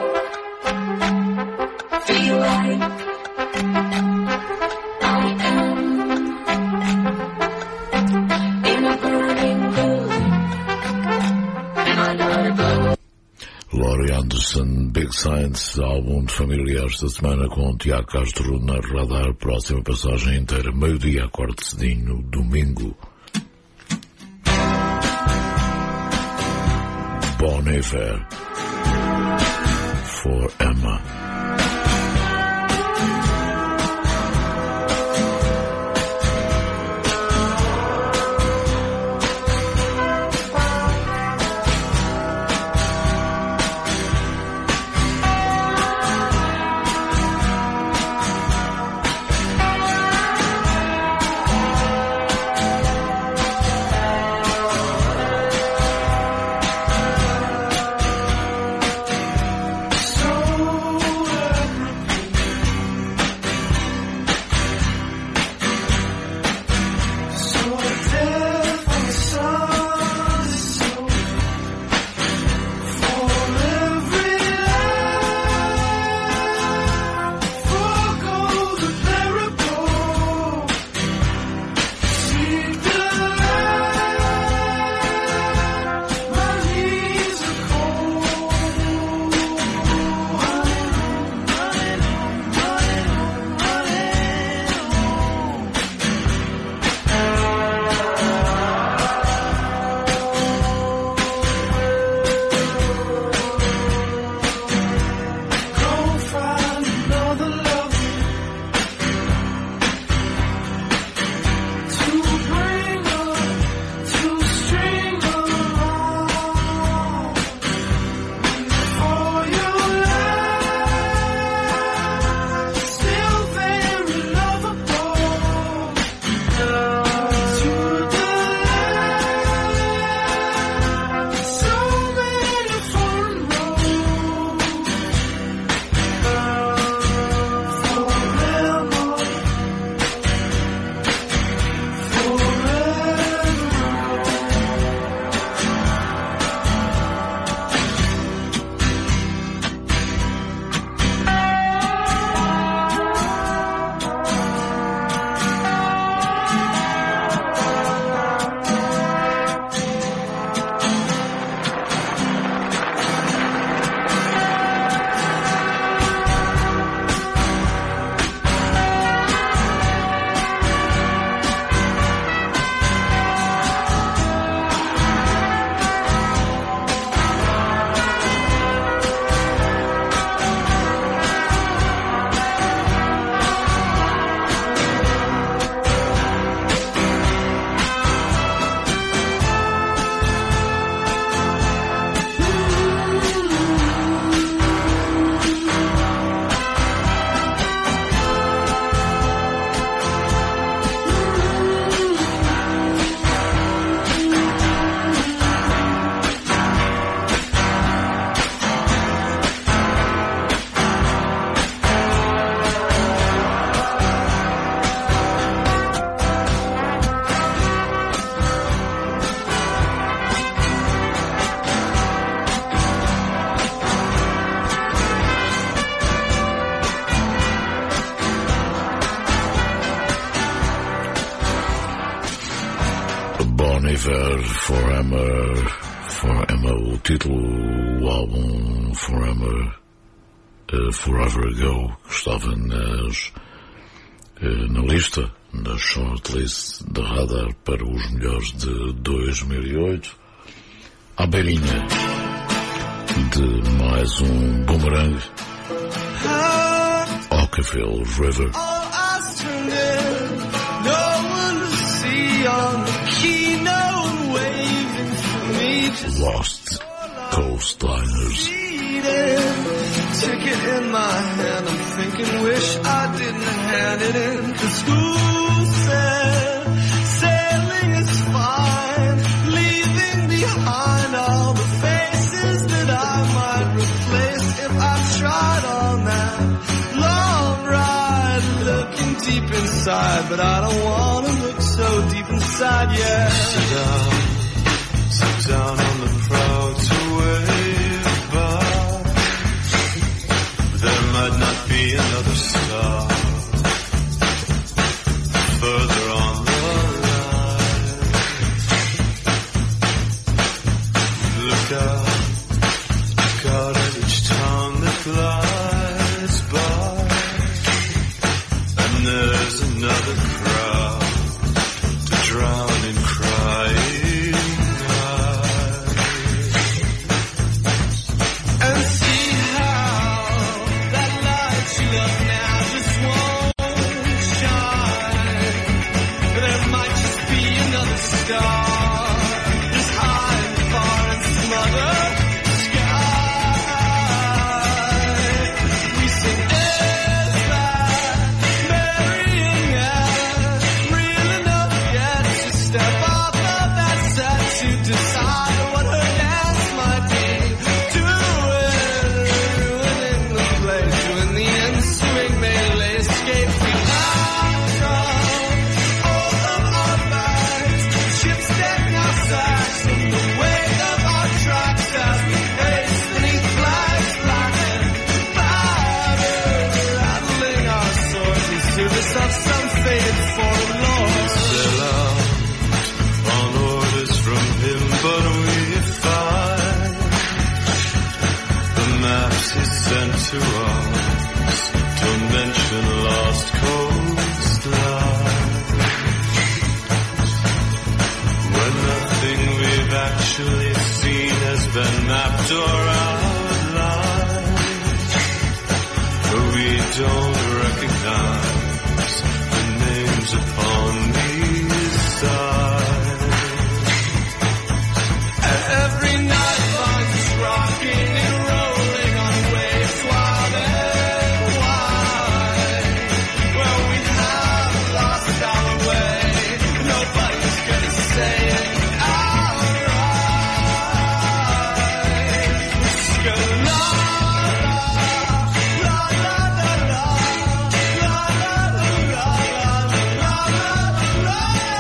feel like I am in a burning Jackson, Big Science, álbum de família esta semana com Tiago Castro na Radar. Próxima passagem inteira, meio-dia, acorde cedinho, domingo. Bon Iver, For Emma. For Emma, o título do álbum For Emma, Forever Ago, que estava na lista, na shortlist da Radar para os melhores de 2008, à beirinha de mais um boomerang, Ockerville River. Lost Coastliners. Ticket in my hand, I'm thinking, wish I didn't hand it in. 'Cause school said sailing is fine, leaving behind all the faces that I might replace if I tried on that long ride, looking deep inside, but I don't want to look so deep inside yet. Sit down on the proud to wave by. There might not be another star further on the line. Look out at each time. another crowd to drown in crying eyes. And see how that light you love now just won't shine. There might just be another star just high and far and smothered. To us, don't mention lost coastline. When nothing we've actually seen has been mapped or outlined, we don't recognize the names upon these signs. And every night finds us rocking and rolling on waves wild and wide. Well, we have lost our way. Nobody's gonna say it outright. Just go la la la la la la la la la la la.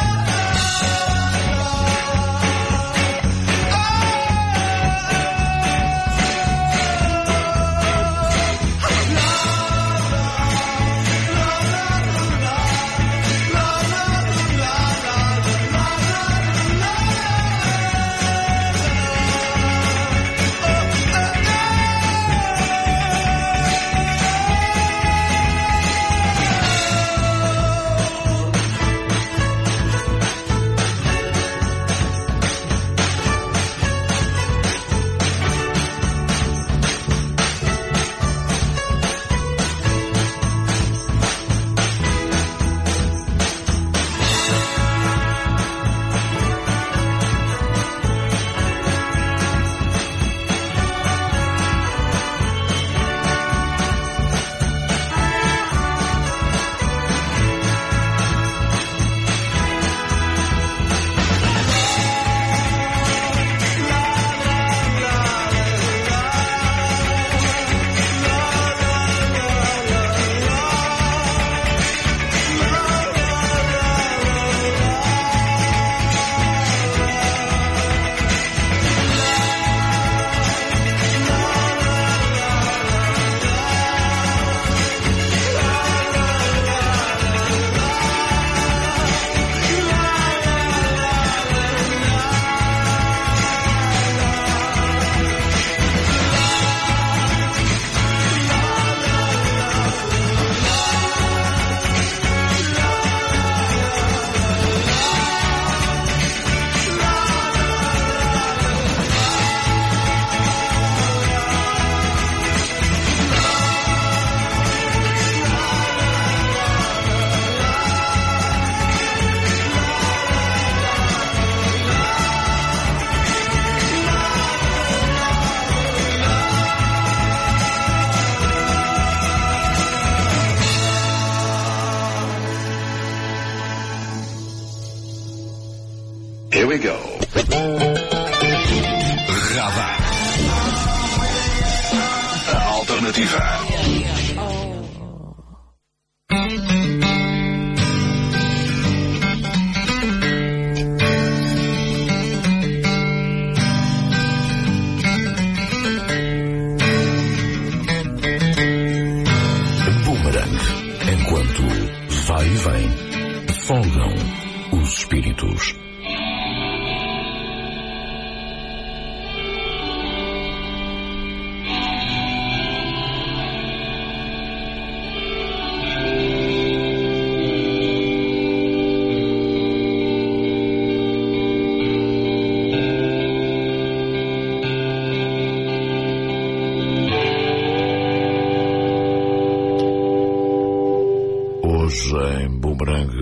Here we go. Radar. A alternativa. Boomerang. Enquanto vai e vem, folgam os espíritos. Hoje em Boomerang,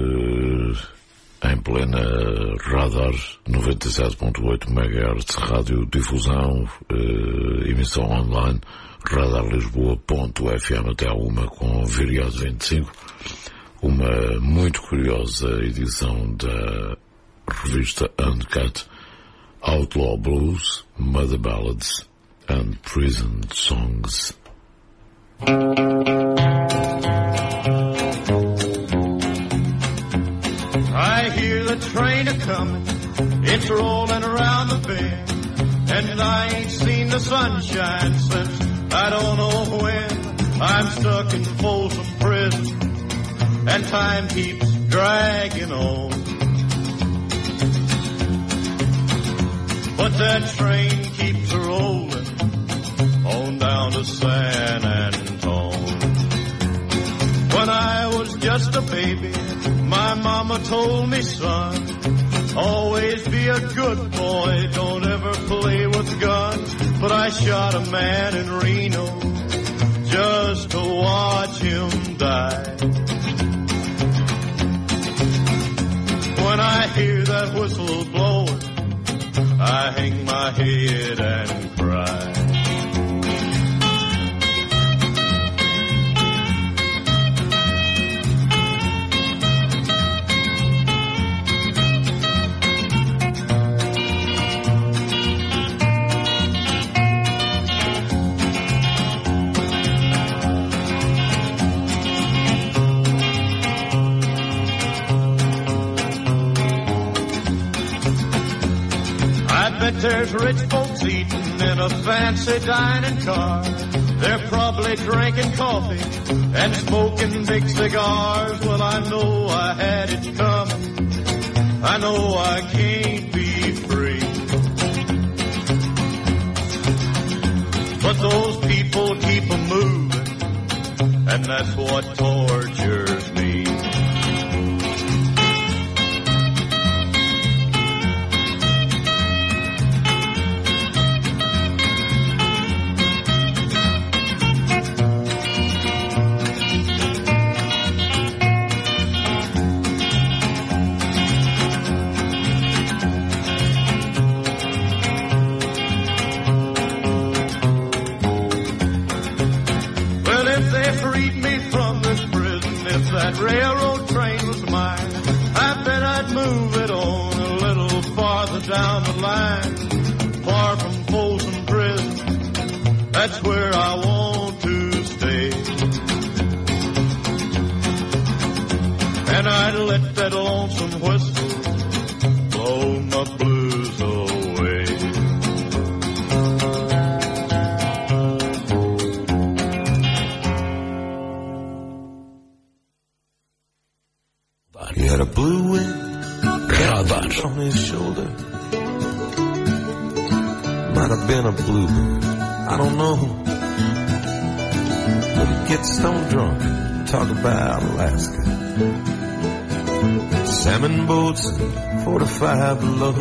em plena Radar 97.8 MHz, radiodifusão, emissão online, radarlisboa.fm até à 1 com Viriato 25, uma muito curiosa edição da revista Uncut, Outlaw Blues, Mother Ballads and Prison Songs. I hear the train a-comin', it's rollin' around the bend, and I ain't seen the sunshine since I don't know when. I'm stuck in Folsom Prison, and time keeps dragging on. But that train keeps rollin' on down to San Antone. When I was just a baby, my mama told me, son, always be a good boy, don't ever play with guns. But I shot a man in Reno just to watch him die. When I hear that whistle blowing, I hang my head and cry. There's rich folks eating in a fancy dining car. They're probably drinking coffee and smoking big cigars. Well, I know I had it coming. I know I can't be free. But those people keep a-moving, and that's what tortures me. Railroad train was mine, I bet I'd move it on a little farther down the line, far from Folsom Prison, that's where I want to stay. And I'd let that lonesome whistle blow my blues away. He had a blue wing on his shoulder. Might have been a bluebird, I don't know. But he'd get stone drunk and talk about Alaska. Salmon boats and 45 below.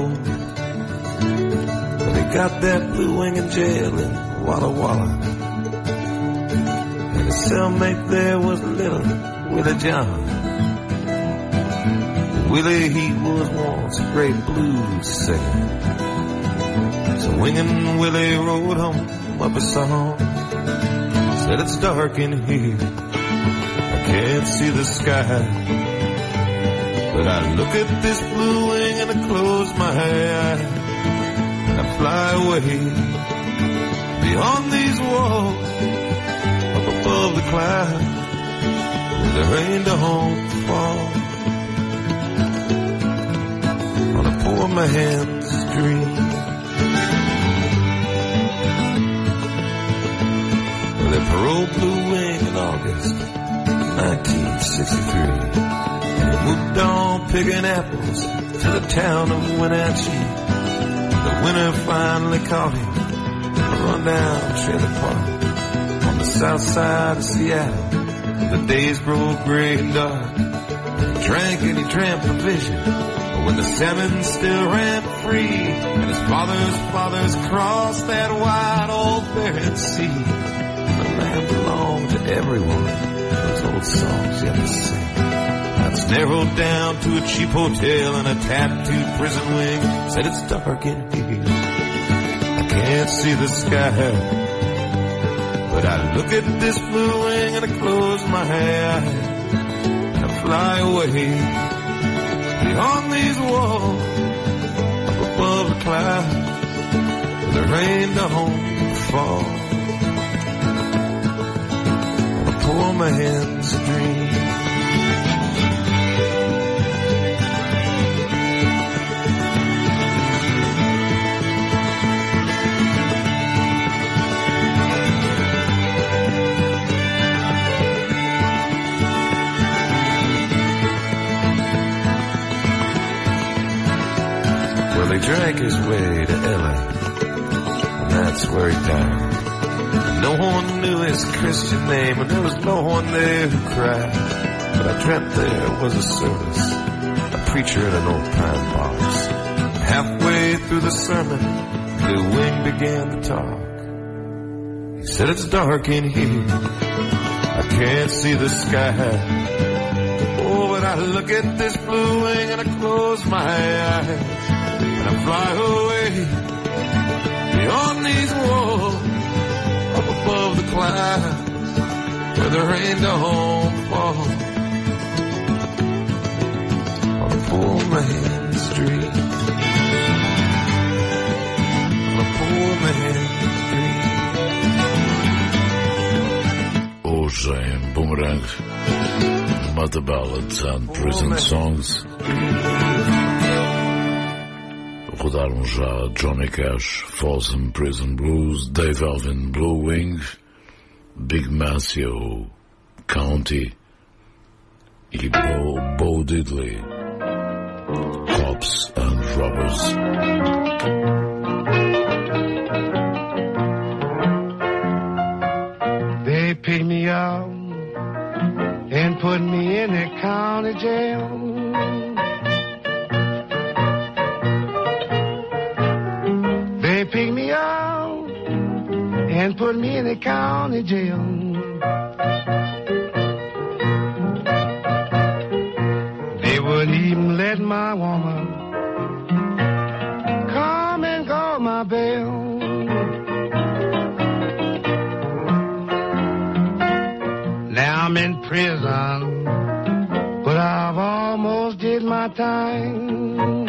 But he got that blue wing in jail in Walla Walla. And his cellmate there was little Willie John. Willie, he was once a great blues singer. So Wingin' Willie rode home up a song. Said it's dark in here, I can't see the sky, but I look at this blue wing and I close my eyes, and I fly away beyond these walls, up above the clouds, where the rain don't fall. For my hand's dream. Well, they paroled Blue Wing in August 1963. And he moved on picking apples to the town of Wenatchee. The winter finally caught him in a rundown trailer park on the south side of Seattle. The days grow gray and dark. He drank and he drank provision. When the salmon still ran free, and his fathers crossed that wide old barren sea. The land belonged to everyone, from those old songs yet to sing. It's narrowed down to a cheap hotel and a tattooed prison wing. Said it's dark in here, I can't see the sky, but I look at this blue wing and I close my eyes and I fly away beyond these walls, up above the clouds, where the rain don't fall on a poor man's dream. Well, he drank his way to L.A., and that's where he died. No one knew his Christian name, and there was no one there who cried. But I dreamt there was a service, a preacher in an old pine box. Halfway through the sermon, the wing began to talk. He said, it's dark in here, I can't see the sky. Oh, but I look at this blue wing and I close my eyes and I fly away beyond these walls, up above the clouds, where the rain don't fall on a poor man's dream, on a poor man's dream. Hoje em Boomerang, Mother Ballads and Prison Songs. Rodaram já Johnny Cash, Folsom Prison Blues, Dave Elvin, Blue Wing, Big Maceo, County e Bo Diddley, Cops and Robbers. They picked me up and put me in the county jail. They picked me up and put me in the county jail. They wouldn't even let my woman come and go my bail. Now I'm in prison, but I've almost did my time.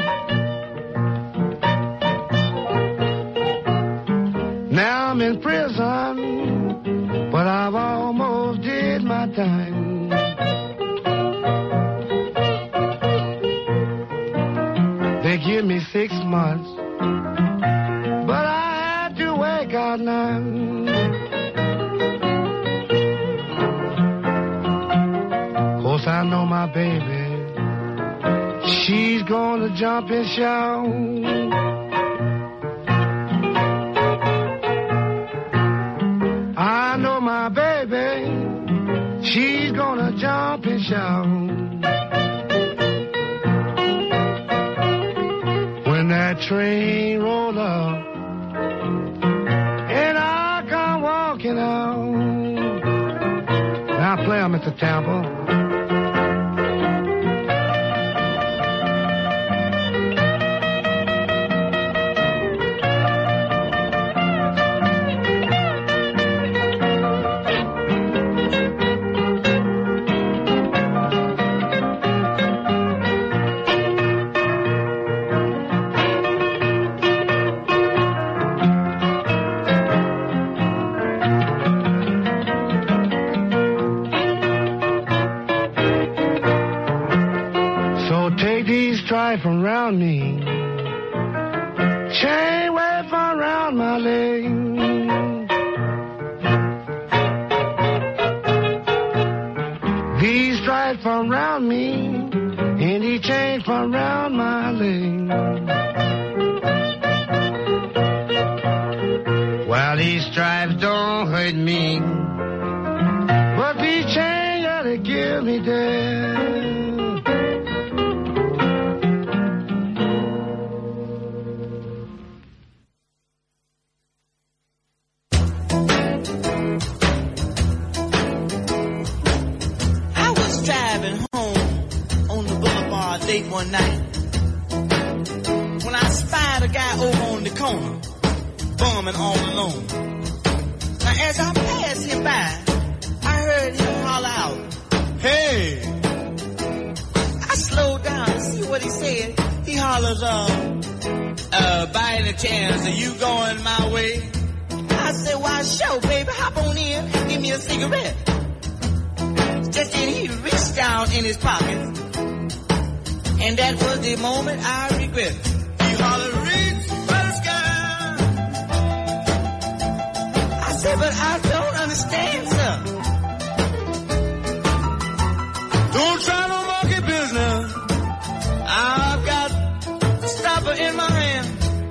Now I'm in prison, but I've almost did my time. They give me 6 months, but I had to wait out 9. Course I know my baby, she's gonna jump and shout. I know my baby, she's gonna jump and shout. When that train rolled up and I come walking out. Now play 'em, Mr. Tampa. From round me, chain way from round my leg. These stripes from round me, and these chains from round my leg. Well, these stripes don't hurt me, but these chains ought to give me death. late one night when I spied a guy over on the corner, bumming all alone. Now as I passed him by, I heard him holler out, "Hey!" I slowed down to see what he said. He hollers, by any chance, are you going my way? I said, why, sure, baby, hop on in and give me a cigarette. Just then he reached down in his pocket, and that was the moment I regret. He hollered, reach for the sky. I said, but I don't understand, sir. Don't try no monkey business. I've got a stopper in my hand.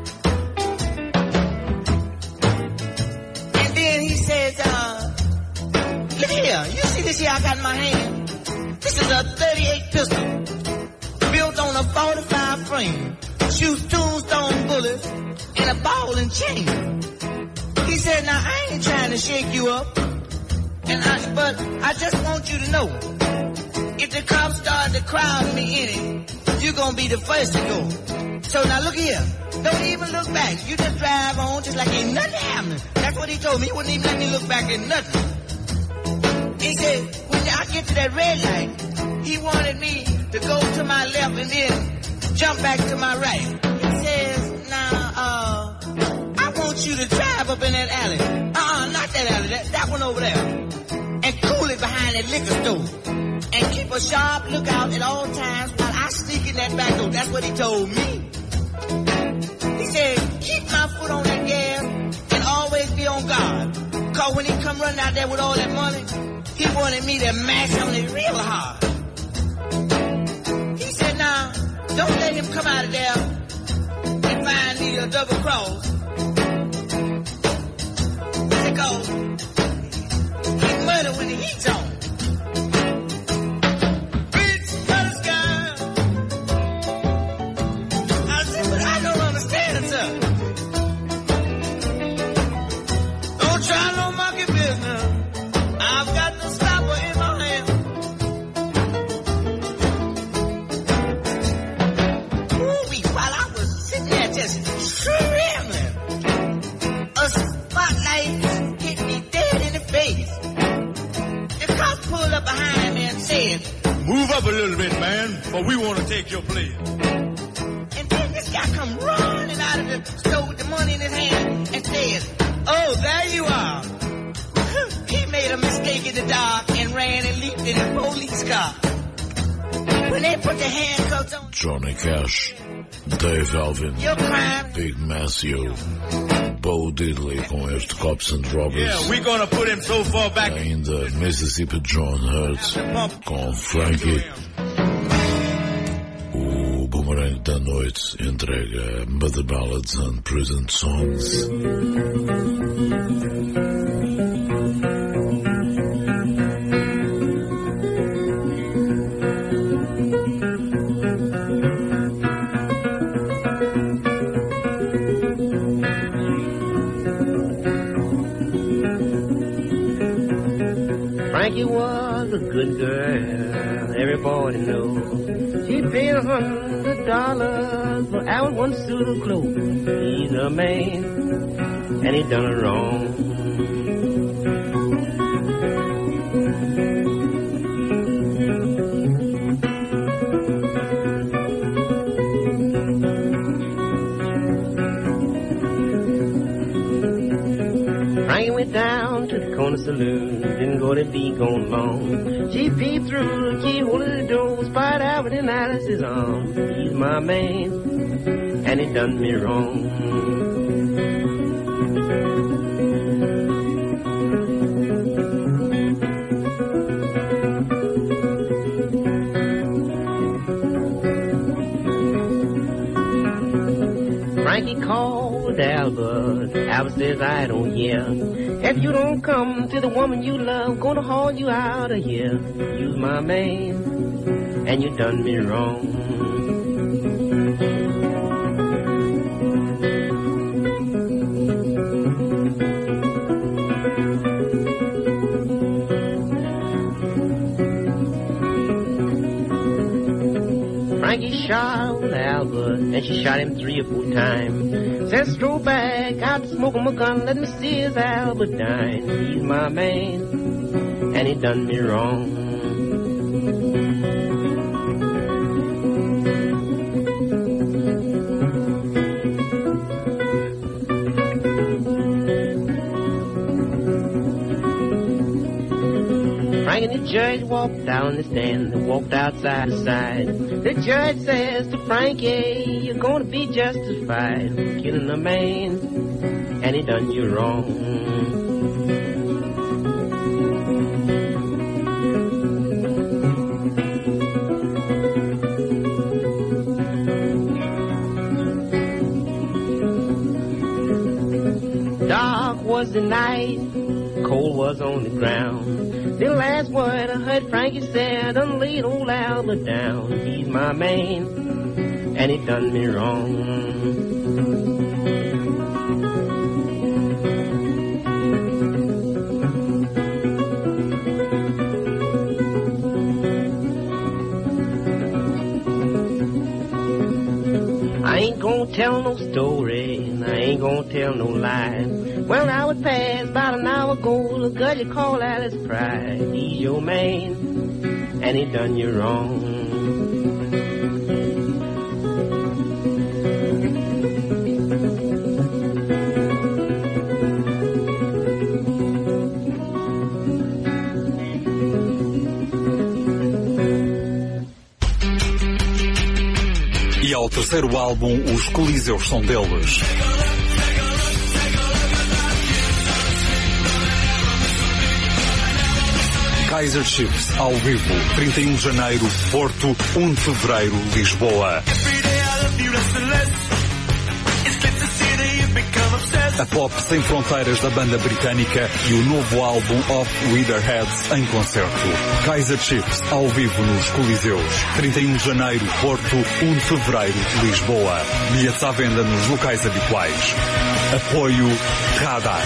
And then he says, look here, you see this here I got in my hand? This is a 38 pistol, built on a 45 frame, shoots tombstone bullets and a ball and chain. He said, now I ain't trying to shake you up, but I just want you to know, if the cops start to crowd me in it, you're gonna be the first to go. So now look here, don't even look back. You just drive on just like ain't nothing happening. That's what he told me. He wouldn't even let me look back at nothing. He said, when I get to that red light, he wanted me to go to my left and then jump back to my right. He says, now, I want you to drive up in that alley. Not that alley, that one over there. And cool it behind that liquor store. And keep a sharp lookout at all times while I sneak in that back door. That's what he told me. He said, keep my foot on that gas and always be on guard. Cause when he come running out there with all that money, he wanted me to mash on it real hard. He said, now, don't let him come out of there and find me a double cross. Because he murder when the heat's on. Move up a little bit, man, but we want to take your place. And then this guy come running out of the store with the money in his hand and says, oh, there you are. He made a mistake in the dark and ran and leaped in the police car. When they put the handcuffs on Johnny Cash, Dave Alvin, Big Matthew, Bo Diddley com este Cops and Robbers. Yeah, we're gonna put him so far back. Ainda Mississippi John Hurt com Frankie. O Boomerang da Noite entrega Mother Ballads and Prison Songs. Frankie was a good girl, everybody knows. She paid $100 for our one suit of clothes. He's a man, and he done her wrong. Frankie went down to the corner saloon, didn't go to be gone long. She peeped through the keyhole of the door, spied Albert in Alice's arms. He's my man, and he done me wrong. Frankie called Albert. Albert says, I don't hear. If you don't come to the woman you love, gonna haul you out of here. You's my man, and you done me wrong. Frankie shot old Albert, and she shot him 3 or 4 times. Said, stroll back, I'll be smoking my gun, let me see his Albert dime. He's my man, and he done me wrong. Frank and the judge walked down the stand and walked outside the side. The judge says to Frankie, you're gonna be justified for killing a man, and he done you wrong. Dark was the night, cold was on the ground. The last word I heard Frankie said, done laid old Albert down. He's my man, and he done me wrong. I ain't gonna tell no story, and I ain't gonna tell no lie. Well, I would pass about an hour ago, the girl you call Alice Pride. He's your man, and he done you wrong. E ao terceiro álbum, os Coliseus são deles. Kaiser Chiefs, ao vivo, 31 de janeiro, Porto, 1 de fevereiro, Lisboa. A pop sem fronteiras da banda britânica e o novo álbum Off With Their Heads em concerto. Kaiser Chiefs, ao vivo nos Coliseus, 31 de janeiro, Porto, 1 de fevereiro, Lisboa. Bilhetes à venda nos locais habituais. Apoio Radar.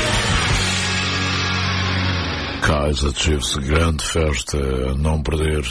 Kaiser Chiefs, grande festa, a não perder.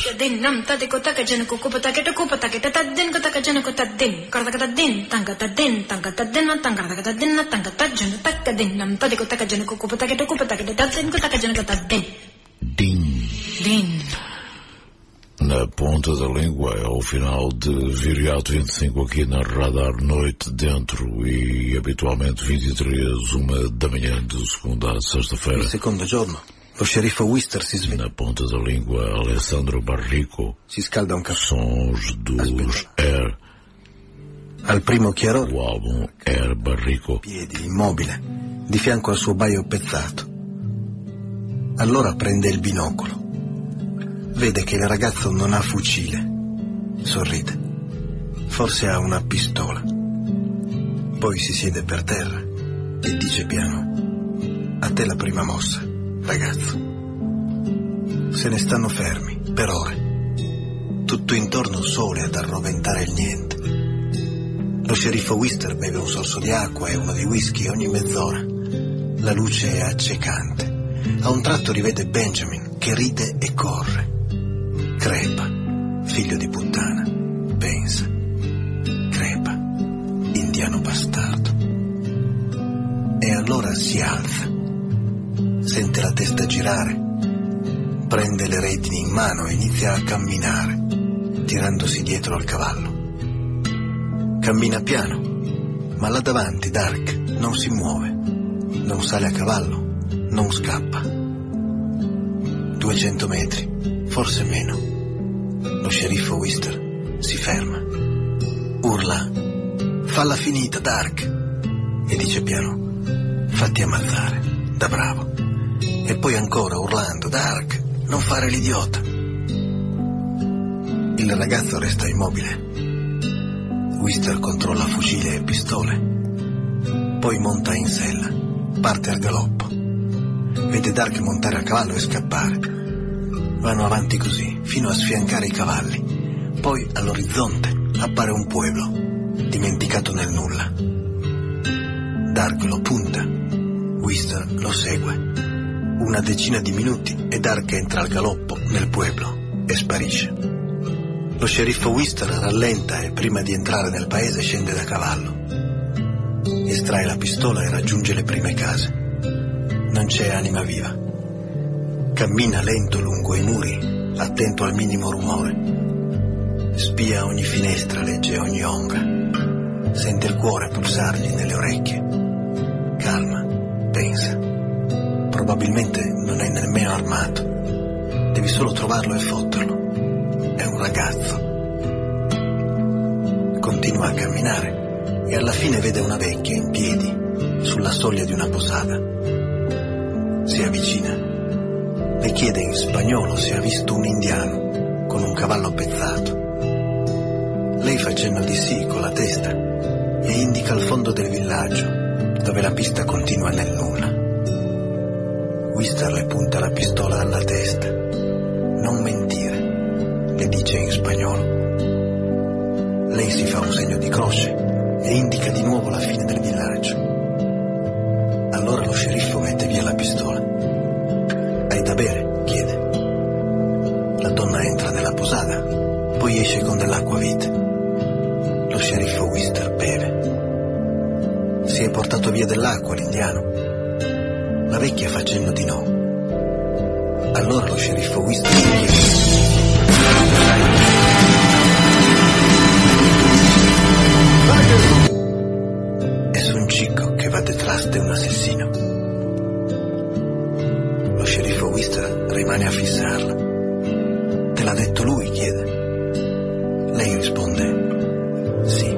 Din. Na ponta da língua, é o final de Viriato 25 aqui na Radar Noite Dentro e habitualmente 23, 1 da manhã de segunda a sexta-feira. Il secondo giorno. Lo sceriffo Wister si sveglia. Na ponta da língua, Alessandro Barrico. Si scalda un caffè. Sons dos Air. Al primo chiarore. O álbum Air Barrico. Piedi, immobile, di fianco al suo baio pezzato. Allora prende il binocolo. Vede che il ragazzo non ha fucile. Sorride. Forse ha una pistola. Poi si siede per terra e dice piano: a te la prima mossa, ragazzo. Se ne stanno fermi, per ore. Tutto intorno sole ad arroventare il niente. Lo sceriffo Wister beve un sorso di acqua e uno di whisky ogni mezz'ora. La luce è accecante. A un tratto rivede Benjamin che ride e corre. Crepa, figlio di puttana, pensa. Crepa, indiano bastardo. E allora si alza. Sente la testa girare, prende le redini in mano e inizia a camminare, tirandosi dietro al cavallo. Cammina piano, ma là davanti Dark non si muove, non sale a cavallo, non scappa. 200 metri, forse meno. Lo sceriffo Wister si ferma, urla: falla finita, Dark! E dice piano: fatti ammazzare, da bravo. E poi ancora urlando: Dark, non fare l'idiota. Il ragazzo resta immobile. Wister controlla fucile e pistole. Poi monta in sella, parte al galoppo. Vede Dark montare a cavallo e scappare. Vanno avanti così, fino a sfiancare i cavalli. Poi all'orizzonte appare un pueblo, dimenticato nel nulla. Dark lo punta, Wister lo segue. Una decina di minuti e Dark entra al galoppo nel pueblo e sparisce. Lo sceriffo Wister rallenta e prima di entrare nel paese scende da cavallo. Estrae la pistola e raggiunge le prime case. Non c'è anima viva. Cammina lento lungo i muri, attento al minimo rumore. Spia ogni finestra, legge ogni ombra. Sente il cuore pulsargli nelle orecchie. Calma, pensa. Probabilmente non è nemmeno armato. Devi solo trovarlo e fotterlo. È un ragazzo. Continua a camminare e alla fine vede una vecchia in piedi sulla soglia di una posada. Si avvicina. Le chiede in spagnolo se ha visto un indiano con un cavallo pezzato. Lei fa cenno di sì con la testa e indica il fondo del villaggio, dove la pista continua nel nulla. Wister le punta la pistola alla testa. Non mentire, le dice in spagnolo. Lei si fa un segno di croce e indica di nuovo la fine del villaggio. Allora lo sceriffo mette via la pistola. Hai da bere? Chiede. La donna entra nella posada, poi esce con dell'acquavite. Lo sceriffo Wister beve. Si è portato via dell'acqua l'indiano? La vecchia fa cenno di no. Allora lo sceriffo Wister chiede: es un chico che va detrás de un asesino. Lo sceriffo Wister rimane a fissarla. Te l'ha detto lui? Chiede. Lei risponde sì.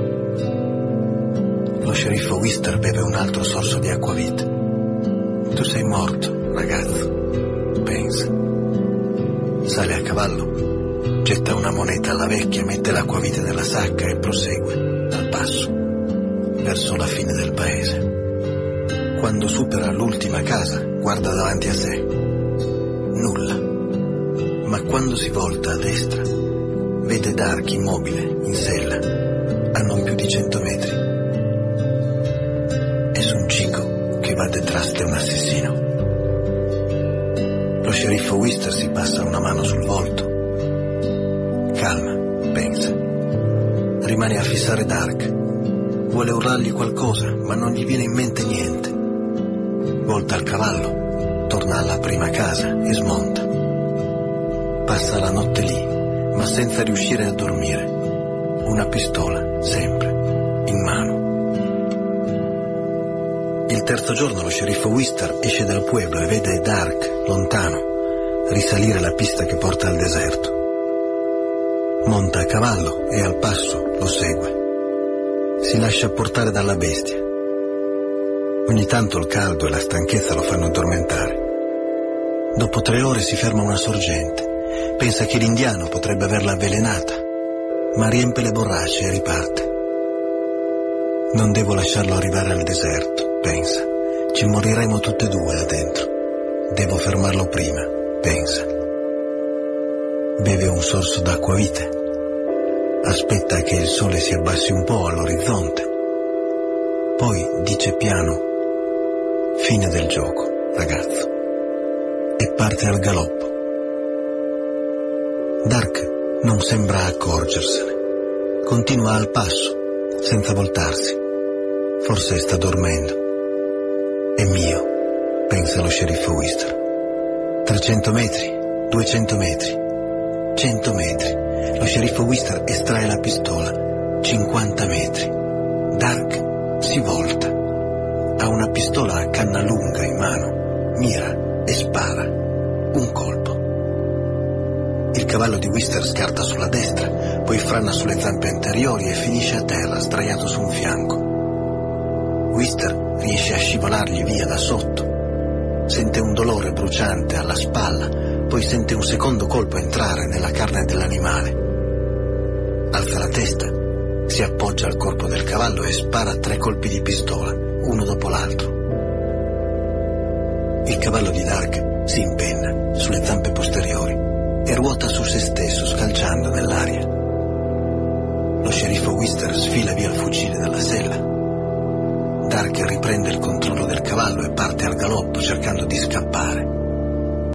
Lo sceriffo Wister beve un altro sorso di acquavite. Tu sei morto, ragazzo, pensa. Sale a cavallo, getta una moneta alla vecchia, mette l'acquavite nella sacca e prosegue al passo verso la fine del paese. Quando supera l'ultima casa, guarda davanti a sé. Nulla. Ma quando si volta a destra, vede Dark immobile in sella a non più di 100 metri. Es un chico che va detrás de un asesino. Lo sceriffo Wister si passa una mano sul volto. Calma, pensa. Rimane a fissare Dark. Vuole urlargli qualcosa, ma non gli viene in mente niente. Volta il cavallo, torna alla prima casa e smonta. Passa la notte lì, ma senza riuscire a dormire. Una pistola, sempre, in mano. Il terzo giorno lo sceriffo Wister esce dal pueblo e vede Dark, lontano, risalire la pista che porta al deserto. Monta a cavallo e al passo lo segue. Si lascia portare dalla bestia. Ogni tanto il caldo e la stanchezza lo fanno addormentare. Dopo 3 ore si ferma a una sorgente. Pensa che l'indiano potrebbe averla avvelenata, ma riempie le borracce e riparte. Non devo lasciarlo arrivare al deserto, pensa. Ci moriremo tutte e due là dentro. Devo fermarlo prima, pensa. Beve un sorso d'acquavite. Aspetta che il sole si abbassi un po' all'orizzonte. Poi dice piano: fine del gioco, ragazzo. E parte al galoppo. Dark non sembra accorgersene. Continua al passo, senza voltarsi. Forse sta dormendo. È mio, pensa lo sceriffo Wister. 300 metri, 200 metri, 100 metri. Lo sceriffo Wister estrae la pistola. 50 metri. Dark si volta. Ha una pistola a canna lunga in mano. Mira e spara. Un colpo. Il cavallo di Wister scarta sulla destra, poi frana sulle zampe anteriori e finisce a terra, sdraiato su un fianco. Wister riesce a scivolargli via da sotto. Sente un dolore bruciante alla spalla, poi sente un secondo colpo entrare nella carne dell'animale. Alza la testa, si appoggia al corpo del cavallo e spara 3 colpi di pistola, uno dopo l'altro. Il cavallo di Dark si impenna sulle zampe posteriori e ruota su se stesso, scalciando nell'aria. Lo sceriffo Wister sfila via il fucile dalla sella. Dark riprende il controllo del cavallo e parte al galoppo cercando di scappare.